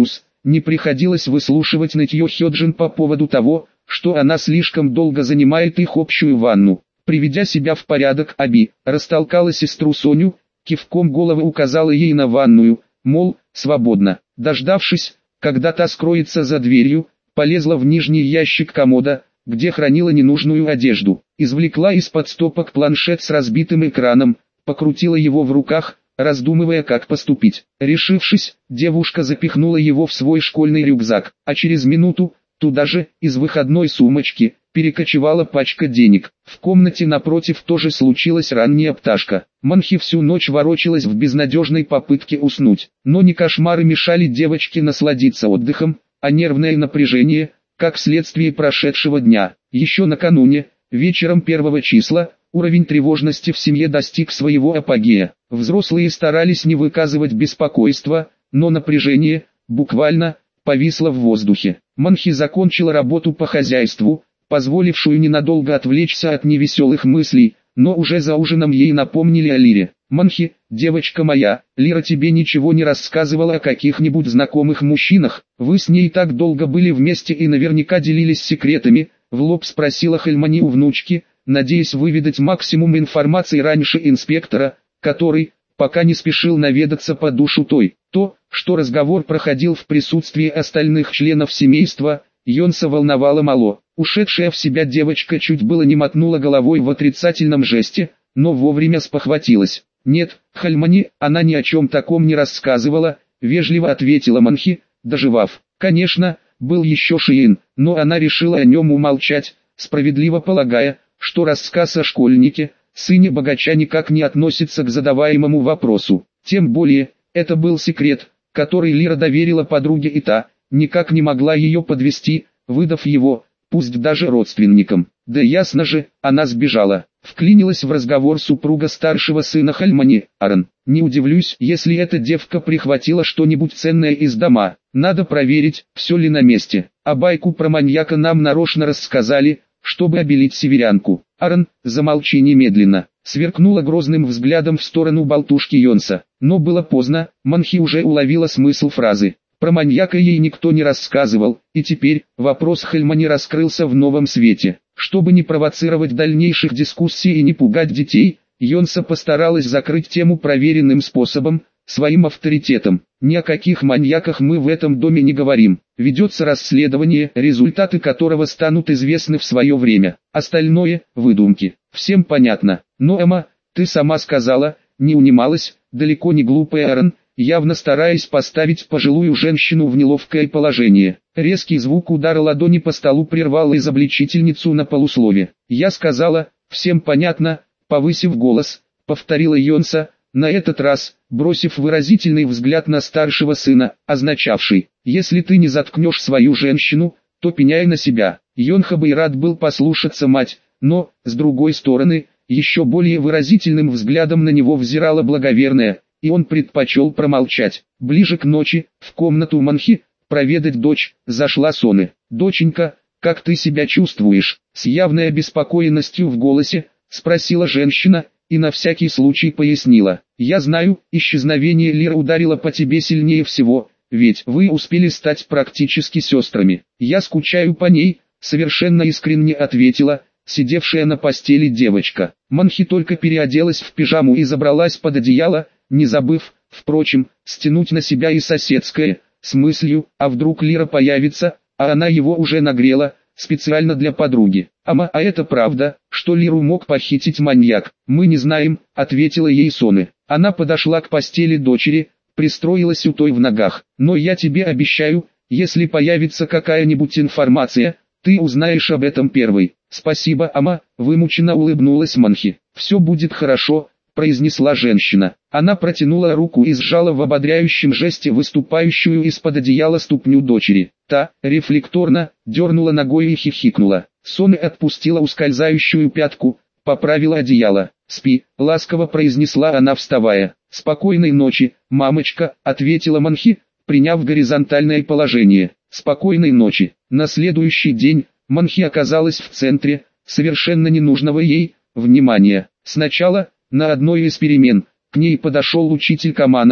не приходилось выслушивать нытье Хёджин по поводу того, что она слишком долго занимает их общую ванну. Приведя себя в порядок, Аби растолкала сестру Соню, кивком головы указала ей на ванную, мол, свободно. Дождавшись, когда та скроется за дверью, полезла в нижний ящик комода, где хранила ненужную одежду. Извлекла из-под стопок планшет с разбитым экраном, покрутила его в руках, раздумывая, как поступить. Решившись, девушка запихнула его в свой школьный рюкзак, а через минуту, туда же, из выходной сумочки, перекочевала пачка денег. В комнате напротив тоже случилась ранняя пташка. Манхи всю ночь ворочалась в безнадежной попытке уснуть. Но не кошмары мешали девочке насладиться отдыхом, а нервное напряжение, как следствие прошедшего дня. Еще накануне, вечером 1 числа, уровень тревожности в семье достиг своего апогея. Взрослые старались не выказывать беспокойства, но напряжение, буквально, повисло в воздухе. Манхи закончила работу по хозяйству, позволившую ненадолго отвлечься от невеселых мыслей, но уже за ужином ей напомнили о Лире. «Манхи, девочка моя, Лира тебе ничего не рассказывала о каких-нибудь знакомых мужчинах? Вы с ней так долго были вместе и наверняка делились секретами», — в лоб спросила Хальмани у внучки, надеясь выведать максимум информации раньше инспектора, который, пока не спешил наведаться по душу той. То, что разговор проходил в присутствии остальных членов семейства, Йонса волновало мало. Ушедшая в себя девочка чуть было не мотнула головой в отрицательном жесте, но вовремя спохватилась. «Нет, Хальмани, она ни о чем таком не рассказывала», — вежливо ответила Манхи, доживав. Конечно, был еще Шиин, но она решила о нем умолчать, справедливо полагая, что рассказ о школьнике, сыне богача, никак не относится к задаваемому вопросу. Тем более, это был секрет, который Лира доверила подруге, и та никак не могла ее подвести, выдав его, пусть даже родственникам. Да ясно же, она сбежала. Вклинилась в разговор супруга старшего сына Хальмани, Аран. «Не удивлюсь, если эта девка прихватила что-нибудь ценное из дома. Надо проверить, все ли на месте. А байку про маньяка нам нарочно рассказали, чтобы обелить северянку». «Аран, замолчи немедленно», — сверкнула грозным взглядом в сторону болтушки Йонса. Но было поздно, Манхи уже уловила смысл фразы. Про маньяка ей никто не рассказывал, и теперь вопрос Хальмани раскрылся в новом свете. Чтобы не провоцировать дальнейших дискуссий и не пугать детей, Йонса постаралась закрыть тему проверенным способом, своим авторитетом. Ни о каких маньяках мы в этом доме не говорим. Ведется расследование, результаты которого станут известны в свое время. Остальное – выдумки. Всем понятно. Но, Эмма, ты сама сказала, не унималась, далеко не глупая Аран, явно стараясь поставить пожилую женщину в неловкое положение. Резкий звук удара ладони по столу прервал изобличительницу на полуслове. «Я сказала, всем понятно», — повысив голос, повторила Йонса, на этот раз, бросив выразительный взгляд на старшего сына, означавший: «Если ты не заткнешь свою женщину, то пеняй на себя». Йонха бы и рад был послушаться мать, но, с другой стороны, еще более выразительным взглядом на него взирала благоверная, и он предпочел промолчать. Ближе к ночи, в комнату Манхи, проведать дочь, зашла Соны. «Доченька, как ты себя чувствуешь?» С явной обеспокоенностью в голосе, спросила женщина, и на всякий случай пояснила. «Я знаю, исчезновение Лиры ударило по тебе сильнее всего, ведь вы успели стать практически сестрами. Я скучаю по ней», — совершенно искренне ответила сидевшая на постели девочка. Манхи только переоделась в пижаму и забралась под одеяло, не забыв, впрочем, стянуть на себя и соседское, с мыслью, а вдруг Лира появится, а она его уже нагрела, специально для подруги. «Ама, а это правда, что Лиру мог похитить маньяк?» «Мы не знаем», — ответила ей Соны. Она подошла к постели дочери, пристроилась у той в ногах. «Но я тебе обещаю, если появится какая-нибудь информация, ты узнаешь об этом первой». «Спасибо, Ама», — вымученно улыбнулась Манхи. «Все будет хорошо», — произнесла женщина. Она протянула руку и сжала в ободряющем жесте выступающую из-под одеяла ступню дочери. Та, рефлекторно, дернула ногой и хихикнула. Соны отпустила ускользающую пятку, поправила одеяло. «Спи», — ласково произнесла она, вставая. «Спокойной ночи, мамочка», — ответила Манхи, приняв горизонтальное положение. «Спокойной ночи». На следующий день Манхи оказалась в центре, совершенно ненужного ей, внимания. Сначала, на одной из перемен, к ней подошел учитель Каманах,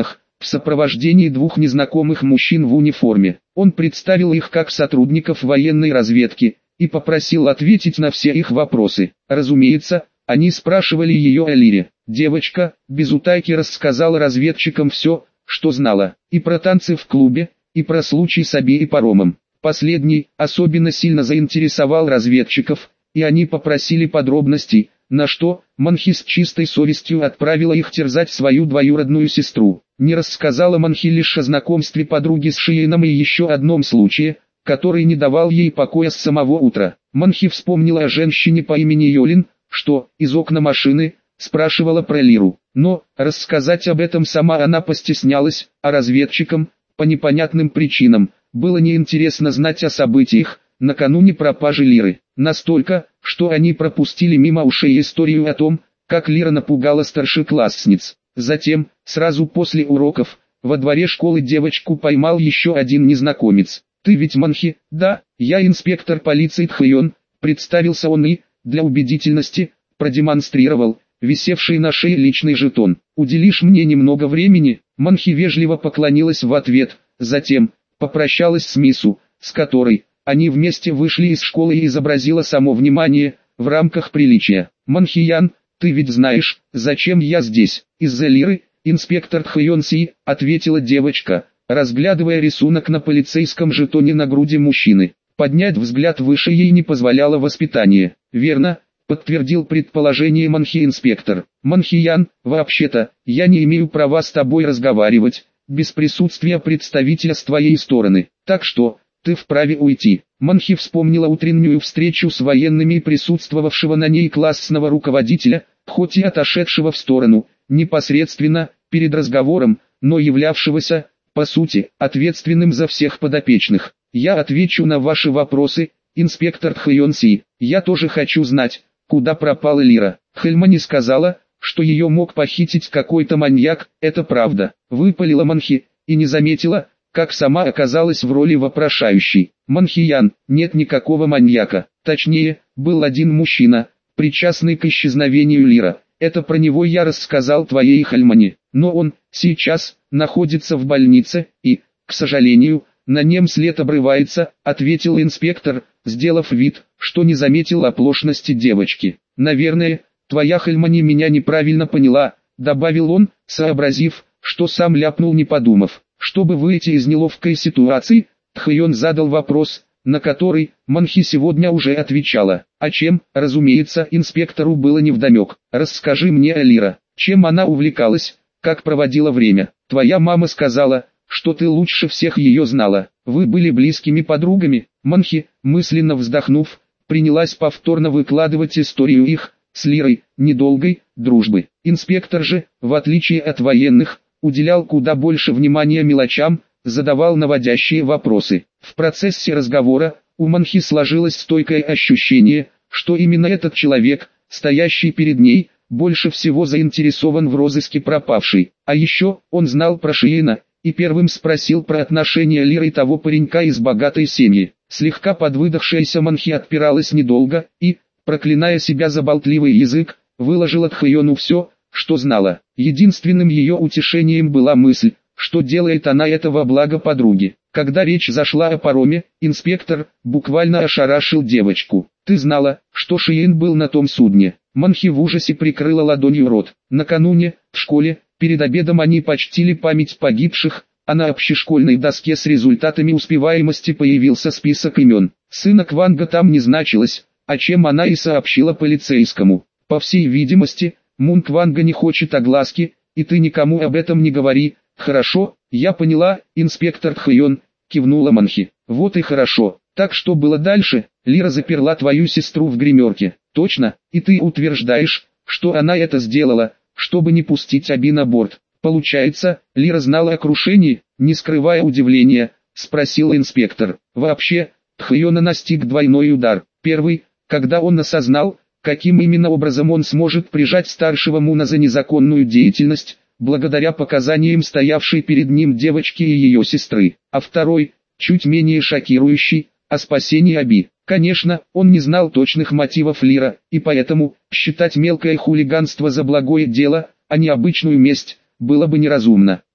в сопровождении двух незнакомых мужчин в униформе. Он представил их как сотрудников военной разведки и попросил ответить на все их вопросы. Разумеется, они спрашивали ее о Лире. Девочка, без утайки рассказала разведчикам все, что знала, и про танцы в клубе, и про случай с Аби и паромом. Последний особенно сильно заинтересовал разведчиков, и они попросили подробностей, на что Манхи с чистой совестью отправила их терзать свою двоюродную сестру. Не рассказала Манхи лишь о знакомстве подруги с Шиеном и еще одном случае, который не давал ей покоя с самого утра. Манхи вспомнила о женщине по имени Йолин, что, из окна машины, спрашивала про Лиру. Но, рассказать об этом сама она постеснялась, а разведчикам, по непонятным причинам, было неинтересно знать о событиях накануне пропажи Лиры. Настолько, что они пропустили мимо ушей историю о том, как Лира напугала старшеклассниц. Затем, сразу после уроков, во дворе школы девочку поймал еще один незнакомец. «Ты ведь Манхи?» «Да, я инспектор полиции Тхайон», представился он и, для убедительности, продемонстрировал висевший на шее личный жетон. «Уделишь мне немного времени?» Манхи вежливо поклонилась в ответ, затем попрощалась с Мису, с которой они вместе вышли из школы, и изобразила само внимание, в рамках приличия. «Манхиян, ты ведь знаешь, зачем я здесь?» «Из-за Лиры, инспектор Тхайон Си», ответила девочка, разглядывая рисунок на полицейском жетоне на груди мужчины. Поднять взгляд выше ей не позволяло воспитание. «Верно», подтвердил предположение Манхи-инспектор. «Манхиян, вообще-то, я не имею права с тобой разговаривать, без присутствия представителя с твоей стороны, так что ты вправе уйти». Манхи вспомнила утреннюю встречу с военными и присутствовавшего на ней классного руководителя, хоть и отошедшего в сторону, непосредственно, перед разговором, но являвшегося, по сути, ответственным за всех подопечных. «Я отвечу на ваши вопросы, инспектор Тхайон Си. Я тоже хочу знать, куда пропала Лира». Хельмани сказала, что ее мог похитить какой-то маньяк, это правда. Выпалила Манхи, и не заметила, как сама оказалась в роли вопрошающей. «Манхиян, нет никакого маньяка. Точнее, был один мужчина, причастный к исчезновению Лира. Это про него я рассказал твоей Хельмани. Но он, сейчас, находится в больнице, и, к сожалению, на нем след обрывается», ответил инспектор, сделав вид, что не заметил оплошности девочки. «Наверное, твоя Хельмани меня неправильно поняла», добавил он, сообразив, что сам ляпнул не подумав. Чтобы выйти из неловкой ситуации, Тхайон задал вопрос, на который Манхи сегодня уже отвечала. А чем, разумеется, инспектору было невдомек. «Расскажи мне о Лира. Чем она увлекалась, как проводила время? Твоя мама сказала, что ты лучше всех ее знала. Вы были близкими подругами». Манхи, мысленно вздохнув, принялась повторно выкладывать историю их, с Лирой, недолгой, дружбы. Инспектор же, в отличие от военных, уделял куда больше внимания мелочам, задавал наводящие вопросы. В процессе разговора, у Манхи сложилось стойкое ощущение, что именно этот человек, стоящий перед ней, больше всего заинтересован в розыске пропавшей. А еще, он знал про Шиена, и первым спросил про отношения Лиры и того паренька из богатой семьи. Слегка подвыдохшаяся Манхи отпиралась недолго, и, проклиная себя за болтливый язык, выложила Тхайону все, что знала. Единственным ее утешением была мысль, что делает она это во благо подруги. Когда речь зашла о пароме, инспектор буквально ошарашил девочку. «Ты знала, что Шиен был на том судне?» Манхи в ужасе прикрыла ладонью рот. Накануне, в школе, перед обедом они почтили память погибших, а на общешкольной доске с результатами успеваемости появился список имен. Сына Кванга там не значилось, о чем она и сообщила полицейскому. «По всей видимости, Мун Кванга не хочет огласки, и ты никому об этом не говори». «Хорошо, я поняла, инспектор Тхайон», кивнула Манхи. «Вот и хорошо. Так что было дальше?» «Лира заперла твою сестру в гримерке». «Точно, и ты утверждаешь, что она это сделала, чтобы не пустить Аби на борт?» «Получается, Лира знала о крушении?» Не скрывая удивления, спросил инспектор. Вообще, Тхайона настиг двойной удар. Первый, когда он осознал, каким именно образом он сможет прижать старшего Муна за незаконную деятельность, благодаря показаниям стоявшей перед ним девочки и ее сестры. А второй, чуть менее шокирующий, о спасении Аби. Конечно, он не знал точных мотивов Лира, и поэтому, считать мелкое хулиганство за благое дело, а не обычную месть, было бы неразумно.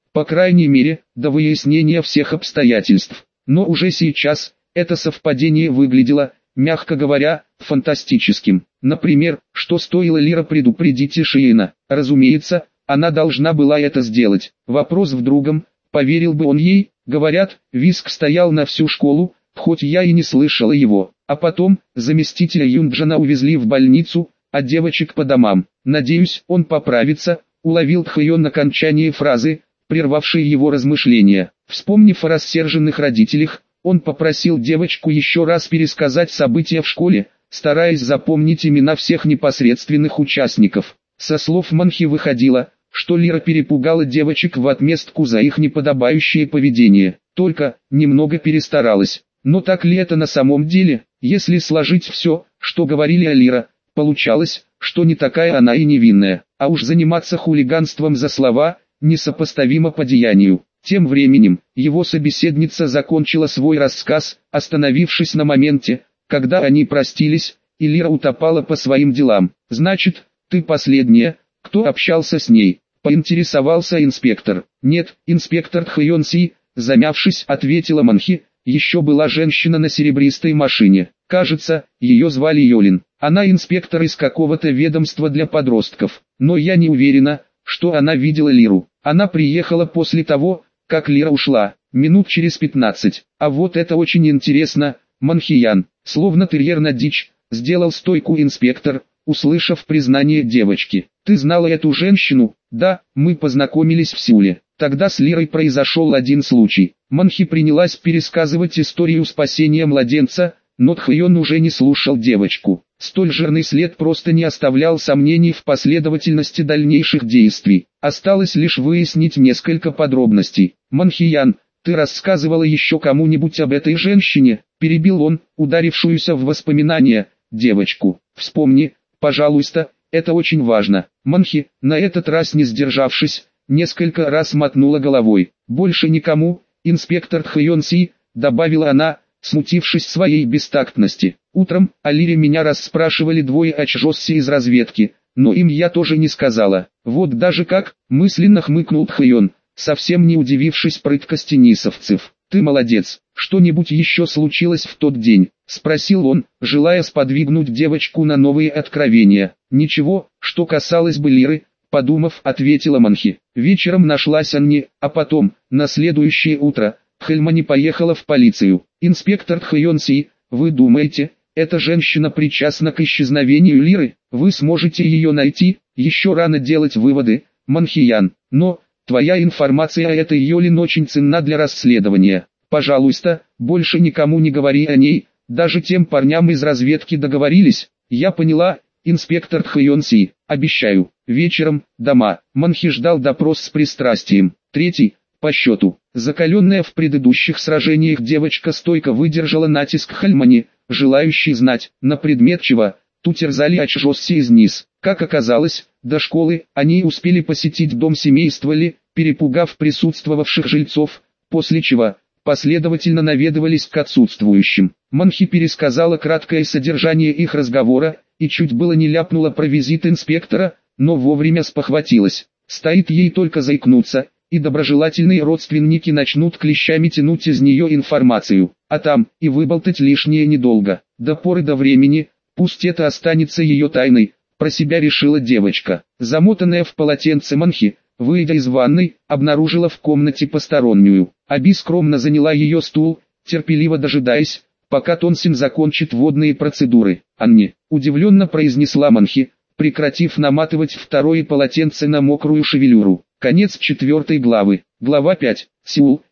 По крайней мере, до выяснения всех обстоятельств. Но уже сейчас, это совпадение выглядело, мягко говоря, фантастическим. Например, что стоило Лира предупредить Шиена. Разумеется, она должна была это сделать. Вопрос в другом, поверил бы он ей. Говорят, визг стоял на всю школу, хоть я и не слышала его. А потом, заместителя Юнджана увезли в больницу, а девочек по домам. Надеюсь, он поправится, уловил Тхайон окончание фразы, прервавшей его размышления. Вспомнив о рассерженных родителях, он попросил девочку еще раз пересказать события в школе, стараясь запомнить имена всех непосредственных участников. Со слов Манхи выходило, что Лира перепугала девочек в отместку за их неподобающее поведение, только немного перестаралась. Но так ли это на самом деле? Если сложить все, что говорили о Лира, получалось, что не такая она и невинная, а уж заниматься хулиганством за слова, несопоставимо по деянию. Тем временем, его собеседница закончила свой рассказ, остановившись на моменте, когда они простились, и Лира утопала по своим делам. «Значит, ты последняя, кто общался с ней?» — поинтересовался инспектор. «Нет, инспектор Тхайон Си», замявшись, ответила Манхи. «Еще была женщина на серебристой машине. Кажется, ее звали Йолин. Она инспектор из какого-то ведомства для подростков. Но я не уверена, что она видела Лиру. Она приехала после того, как Лира ушла, минут через 15. А вот это очень интересно, Манхиян». Словно терьер на дичь, сделал стойку инспектор, услышав признание девочки. «Ты знала эту женщину?» «Да, мы познакомились в Сеуле. Тогда с Лирой произошел один случай». Манхи принялась пересказывать историю спасения младенца, но Тхайон уже не слушал девочку. Столь жирный след просто не оставлял сомнений в последовательности дальнейших действий. Осталось лишь выяснить несколько подробностей. «Манхиян, ты рассказывала еще кому-нибудь об этой женщине?» — перебил он, ударившуюся в воспоминания, девочку. «Вспомни, пожалуйста, это очень важно». Манхи, на этот раз не сдержавшись, несколько раз мотнула головой. «Больше никому, инспектор Тхайон Си», — добавила она, смутившись своей бестактности. «Утром о Лире меня расспрашивали двое Ачжосси из разведки, но им я тоже не сказала». «Вот даже как», — мысленно хмыкнул Тхайон, совсем не удивившись прыткости нисовцев. «Ты молодец. Что-нибудь еще случилось в тот день?» — спросил он, желая сподвигнуть девочку на новые откровения. «Ничего, что касалось бы Лиры», — подумав, ответила Манхи. «Вечером нашлась Анни, а потом, на следующее утро, Хельмани поехала в полицию. Инспектор Тхайон Си, вы думаете, эта женщина причастна к исчезновению Лиры? Вы сможете ее найти? Еще рано делать выводы, Манхиян, но твоя информация о этой Йолин очень ценна для расследования. Пожалуйста, больше никому не говори о ней, даже тем парням из разведки договорились». «Я поняла, инспектор Тхайон Си, обещаю». Вечером, дома, Манхи ждал допрос с пристрастием. Третий, по счету. Закаленная в предыдущих сражениях девочка стойко выдержала натиск Хельмани, желающий знать, на предмет чего, ту терзали Ачжосси из низ. Как оказалось, до школы они успели посетить дом семейства Ли, перепугав присутствовавших жильцов, после чего последовательно наведывались к отсутствующим. Манхи пересказала краткое содержание их разговора, и чуть было не ляпнула про визит инспектора, но вовремя спохватилась. Стоит ей только заикнуться, и доброжелательные родственники начнут клещами тянуть из нее информацию, а там и выболтать лишнее недолго. До поры до времени, пусть это останется ее тайной, про себя решила девочка. Замотанная в полотенце Манхи, выйдя из ванной, обнаружила в комнате постороннюю. Аби скромно заняла ее стул, терпеливо дожидаясь, пока Тонсин закончит водные процедуры. «Анни», — удивленно произнесла Манхи, прекратив наматывать второе полотенце на мокрую шевелюру. Конец 4 главы. Глава 5. Сеул,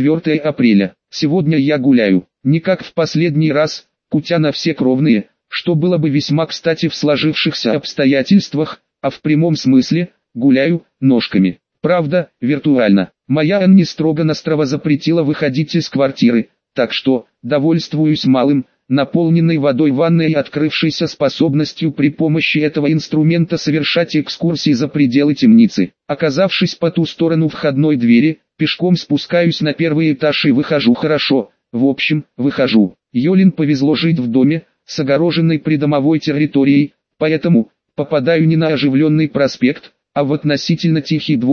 4 апреля. «Сегодня я гуляю, не как в последний раз, кутя на все кровные, что было бы весьма кстати в сложившихся обстоятельствах, а в прямом смысле, гуляю, ножками. Правда, виртуально. Моя Анни строго-настрого запретила выходить из квартиры, так что, довольствуюсь малым, наполненной водой ванной и открывшейся способностью при помощи этого инструмента совершать экскурсии за пределы темницы. Оказавшись по ту сторону входной двери, пешком спускаюсь на первый этаж и выхожу хорошо, в общем, выхожу. Йолин повезло жить в доме, с огороженной придомовой территорией, поэтому попадаю не на оживленный проспект, а в относительно тихий дворик,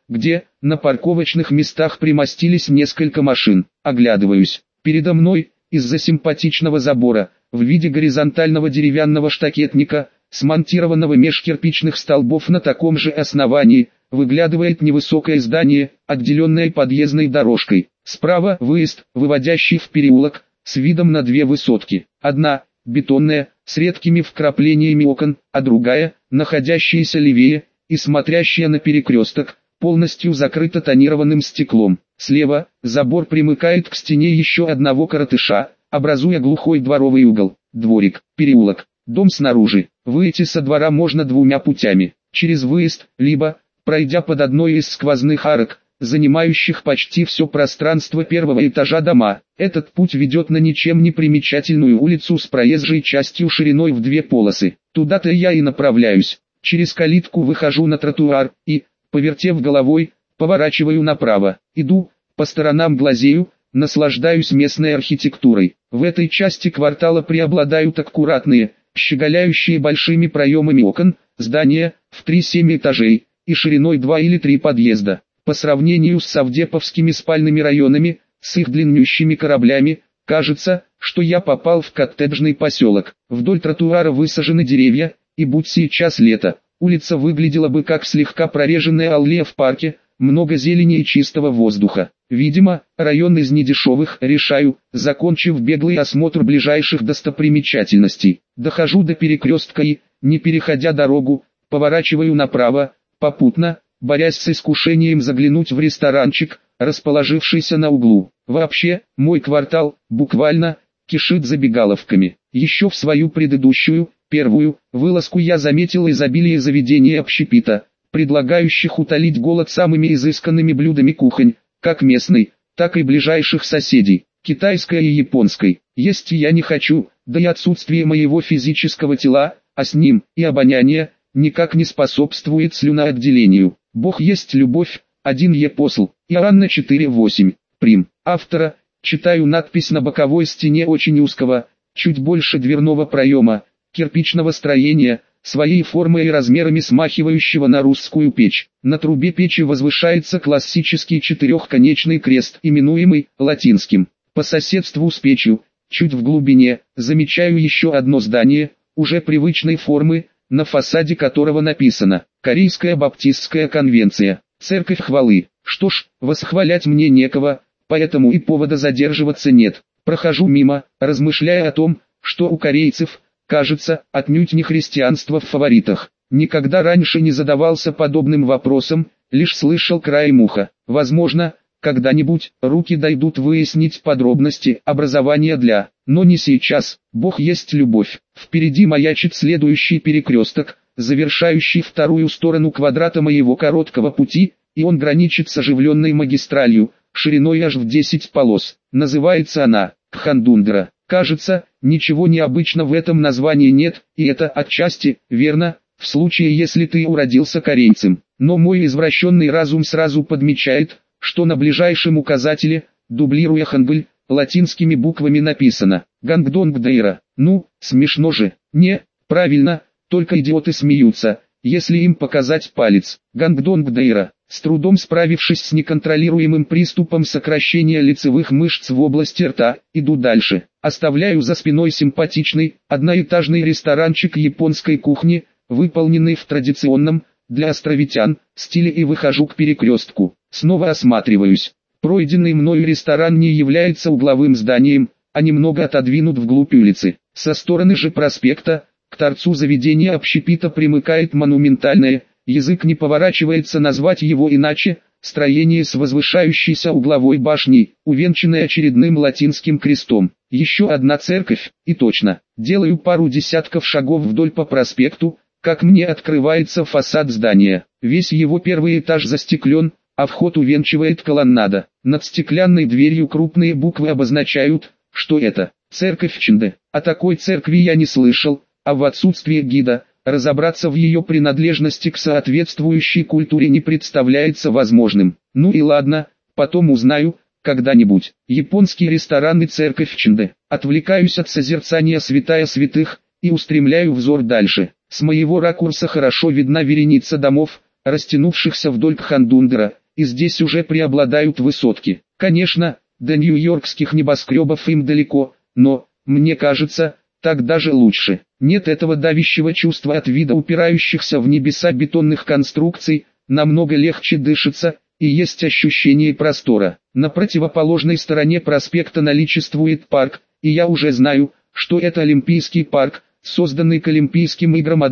где, на парковочных местах примостились несколько машин. Оглядываюсь. Передо мной, из-за симпатичного забора, в виде горизонтального деревянного штакетника, смонтированного меж кирпичных столбов на таком же основании, выглядывает невысокое здание, отделенное подъездной дорожкой. Справа выезд, выводящий в переулок, с видом на две высотки. Одна, бетонная, с редкими вкраплениями окон, а другая, находящаяся левее, и смотрящая на перекресток, полностью закрыта тонированным стеклом. Слева, забор примыкает к стене еще одного коротыша, образуя глухой дворовый угол. Дворик, переулок, дом снаружи. Выйти со двора можно двумя путями. Через выезд, либо, пройдя под одной из сквозных арок, занимающих почти все пространство первого этажа дома. Этот путь ведет на ничем не примечательную улицу с проезжей частью шириной в две полосы. Туда-то я и направляюсь. Через калитку выхожу на тротуар и, повертев головой, поворачиваю направо. Иду, по сторонам глазею, наслаждаюсь местной архитектурой. В этой части квартала преобладают аккуратные, щеголяющие большими проемами окон, здания, в 3-7 этажей, и шириной 2 или 3 подъезда. По сравнению с совдеповскими спальными районами, с их длиннющими кораблями, кажется, что я попал в коттеджный поселок. Вдоль тротуара высажены деревья, и будь сейчас лето, улица выглядела бы как слегка прореженная аллея в парке, много зелени и чистого воздуха. Видимо, район из недешевых, решаю, закончив беглый осмотр ближайших достопримечательностей. Дохожу до перекрестка и, не переходя дорогу, поворачиваю направо, попутно, борясь с искушением заглянуть в ресторанчик, расположившийся на углу. Вообще, мой квартал, буквально, кишит забегаловками. Еще в свою предыдущую, первую, вылазку я заметил изобилие заведений общепита, предлагающих утолить голод самыми изысканными блюдами кухонь, как местной, так и ближайших соседей, китайской и японской. Есть я не хочу, да и отсутствие моего физического тела, а с ним и обоняния, никак не способствует слюноотделению. Бог есть любовь, 1 посл, Иоанна 4:8, прим. Автора, читаю надпись на боковой стене очень узкого, чуть больше дверного проема, кирпичного строения, своей формой и размерами смахивающего на русскую печь. На трубе печи возвышается классический четырехконечный крест, именуемый латинским. По соседству с печью, чуть в глубине, замечаю еще одно здание, уже привычной формы, на фасаде которого написано «Корейская Баптистская конвенция, Церковь хвалы». Что ж, восхвалять мне некого, поэтому и повода задерживаться нет. Прохожу мимо, размышляя о том, что у корейцев, кажется, отнюдь не христианство в фаворитах. Никогда раньше не задавался подобным вопросом, лишь слышал краем уха. Возможно, когда-нибудь руки дойдут выяснить подробности образования для, но не сейчас. Бог есть любовь. Впереди маячит следующий перекресток, завершающий вторую сторону квадрата моего короткого пути, и он граничит с оживленной магистралью, шириной аж в 10 полос. Называется она Кхандундра. Кажется, ничего необычного в этом названии нет, и это отчасти верно, в случае если ты уродился корейцем. Но мой извращенный разум сразу подмечает, что на ближайшем указателе, дублируя хангыль, латинскими буквами написано «Гангдонгдейра». Ну, смешно же. Не, правильно, только идиоты смеются, если им показать палец. Гангдонгдейра. С трудом справившись с неконтролируемым приступом сокращения лицевых мышц в области рта, иду дальше. Оставляю за спиной симпатичный, одноэтажный ресторанчик японской кухни, выполненный в традиционном, для островитян, стиле, и выхожу к перекрестку. Снова осматриваюсь. Пройденный мною ресторан не является угловым зданием, а немного отодвинут вглубь улицы. Со стороны же проспекта, к торцу заведения общепита примыкает монументальное, язык не поворачивается назвать его иначе, строение с возвышающейся угловой башней, увенчанной очередным латинским крестом. Еще одна церковь, и точно. Делаю пару десятков шагов вдоль по проспекту, как мне открывается фасад здания. Весь его первый этаж застеклен, а вход увенчивает колоннада. Над стеклянной дверью крупные буквы обозначают, что это церковь Чэнде. О такой церкви я не слышал, а в отсутствие гида, разобраться в ее принадлежности к соответствующей культуре не представляется возможным. Ну и ладно, потом узнаю, когда-нибудь. Японский ресторан и церковь Чэнде. Отвлекаюсь от созерцания святая святых, и устремляю взор дальше. С моего ракурса хорошо видна вереница домов, растянувшихся вдоль Кхандундера, и здесь уже преобладают высотки. Конечно, до нью-йоркских небоскребов им далеко, но, мне кажется, так даже лучше. Нет этого давящего чувства от вида упирающихся в небеса бетонных конструкций, намного легче дышится, и есть ощущение простора. На противоположной стороне проспекта наличествует парк, и я уже знаю, что это Олимпийский парк, созданный к Олимпийским играм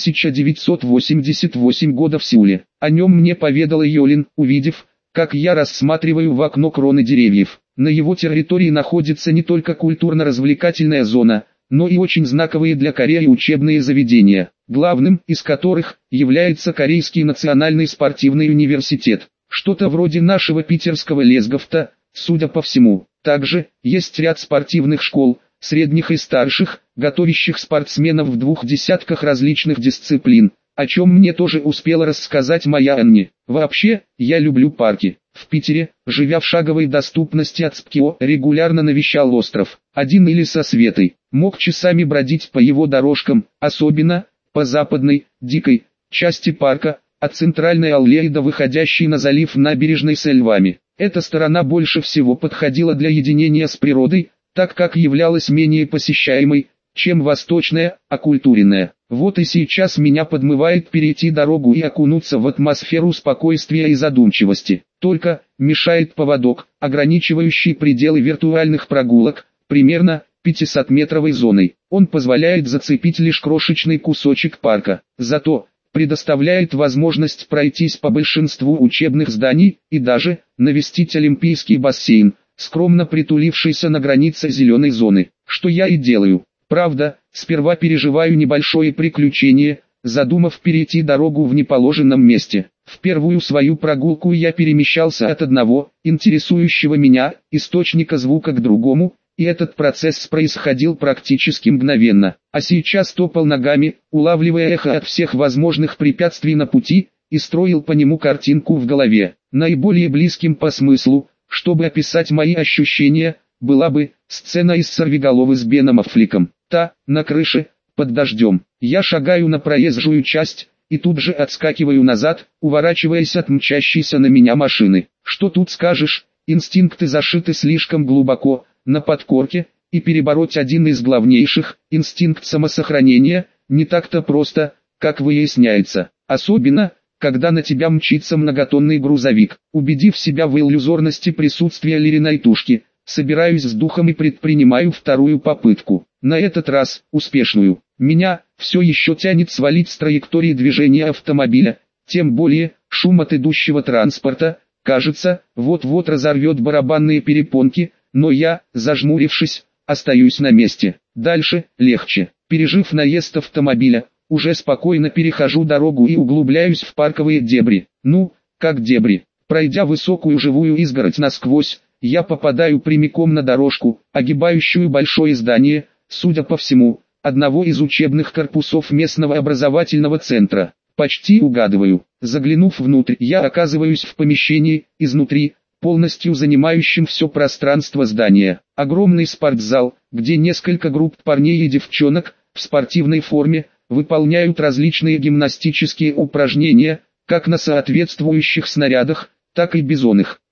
1988 года в Сеуле. О нем мне поведала Йолин, увидев, как я рассматриваю в окно кроны деревьев. На его территории находится не только культурно-развлекательная зона, но и очень знаковые для Кореи учебные заведения, главным из которых является Корейский национальный спортивный университет, что-то вроде нашего питерского Лесговта, судя по всему. Также есть ряд спортивных школ, средних и старших, готовящих спортсменов в 20 различных дисциплин, о чем мне тоже успела рассказать моя Анни. Вообще, я люблю парки. В Питере, живя в шаговой доступности от СПКИО, регулярно навещал остров, один или со Светой, мог часами бродить по его дорожкам, особенно по западной, дикой части парка, от центральной аллеи до выходящей на залив набережной с львами. Эта сторона больше всего подходила для единения с природой, так как являлась менее посещаемой, чем восточная, оккультуренная. Вот и сейчас меня подмывает перейти дорогу и окунуться в атмосферу спокойствия и задумчивости. Только мешает поводок, ограничивающий пределы виртуальных прогулок, примерно 500-метровой зоной. Он позволяет зацепить лишь крошечный кусочек парка, зато предоставляет возможность пройтись по большинству учебных зданий и даже навестить Олимпийский бассейн, скромно притулившийся на границе зеленой зоны, что я и делаю. Правда, сперва переживаю небольшое приключение, задумав перейти дорогу в неположенном месте. В первую свою прогулку я перемещался от одного, интересующего меня, источника звука к другому, и этот процесс происходил практически мгновенно. А сейчас топал ногами, улавливая эхо от всех возможных препятствий на пути, и строил по нему картинку в голове. Наиболее близким по смыслу, чтобы описать мои ощущения, была бы сцена из «Сорвиголовы» с Беном Аффлеком. Та, на крыше, под дождем. Я шагаю на проезжую часть, и тут же отскакиваю назад, уворачиваясь от мчащейся на меня машины. Что тут скажешь, инстинкты зашиты слишком глубоко, на подкорке, и перебороть один из главнейших, инстинкт самосохранения, не так-то просто, как выясняется. Особенно, когда на тебя мчится многотонный грузовик. Убедив себя в иллюзорности присутствия Лериной тушки, собираюсь с духом и предпринимаю вторую попытку. На этот раз, успешную. Меня все еще тянет свалить с траектории движения автомобиля, тем более, шум от идущего транспорта, кажется, вот-вот разорвет барабанные перепонки, но я, зажмурившись, остаюсь на месте. Дальше, легче. Пережив наезд автомобиля, уже спокойно перехожу дорогу и углубляюсь в парковые дебри. Ну, как дебри. Пройдя высокую живую изгородь насквозь, я попадаю прямиком на дорожку, огибающую большое здание, судя по всему, одного из учебных корпусов местного образовательного центра. Почти угадываю. Заглянув внутрь, я оказываюсь в помещении, изнутри, полностью занимающим все пространство здания. Огромный спортзал, где несколько групп парней и девчонок, в спортивной форме, выполняют различные гимнастические упражнения, как на соответствующих снарядах, так и без них.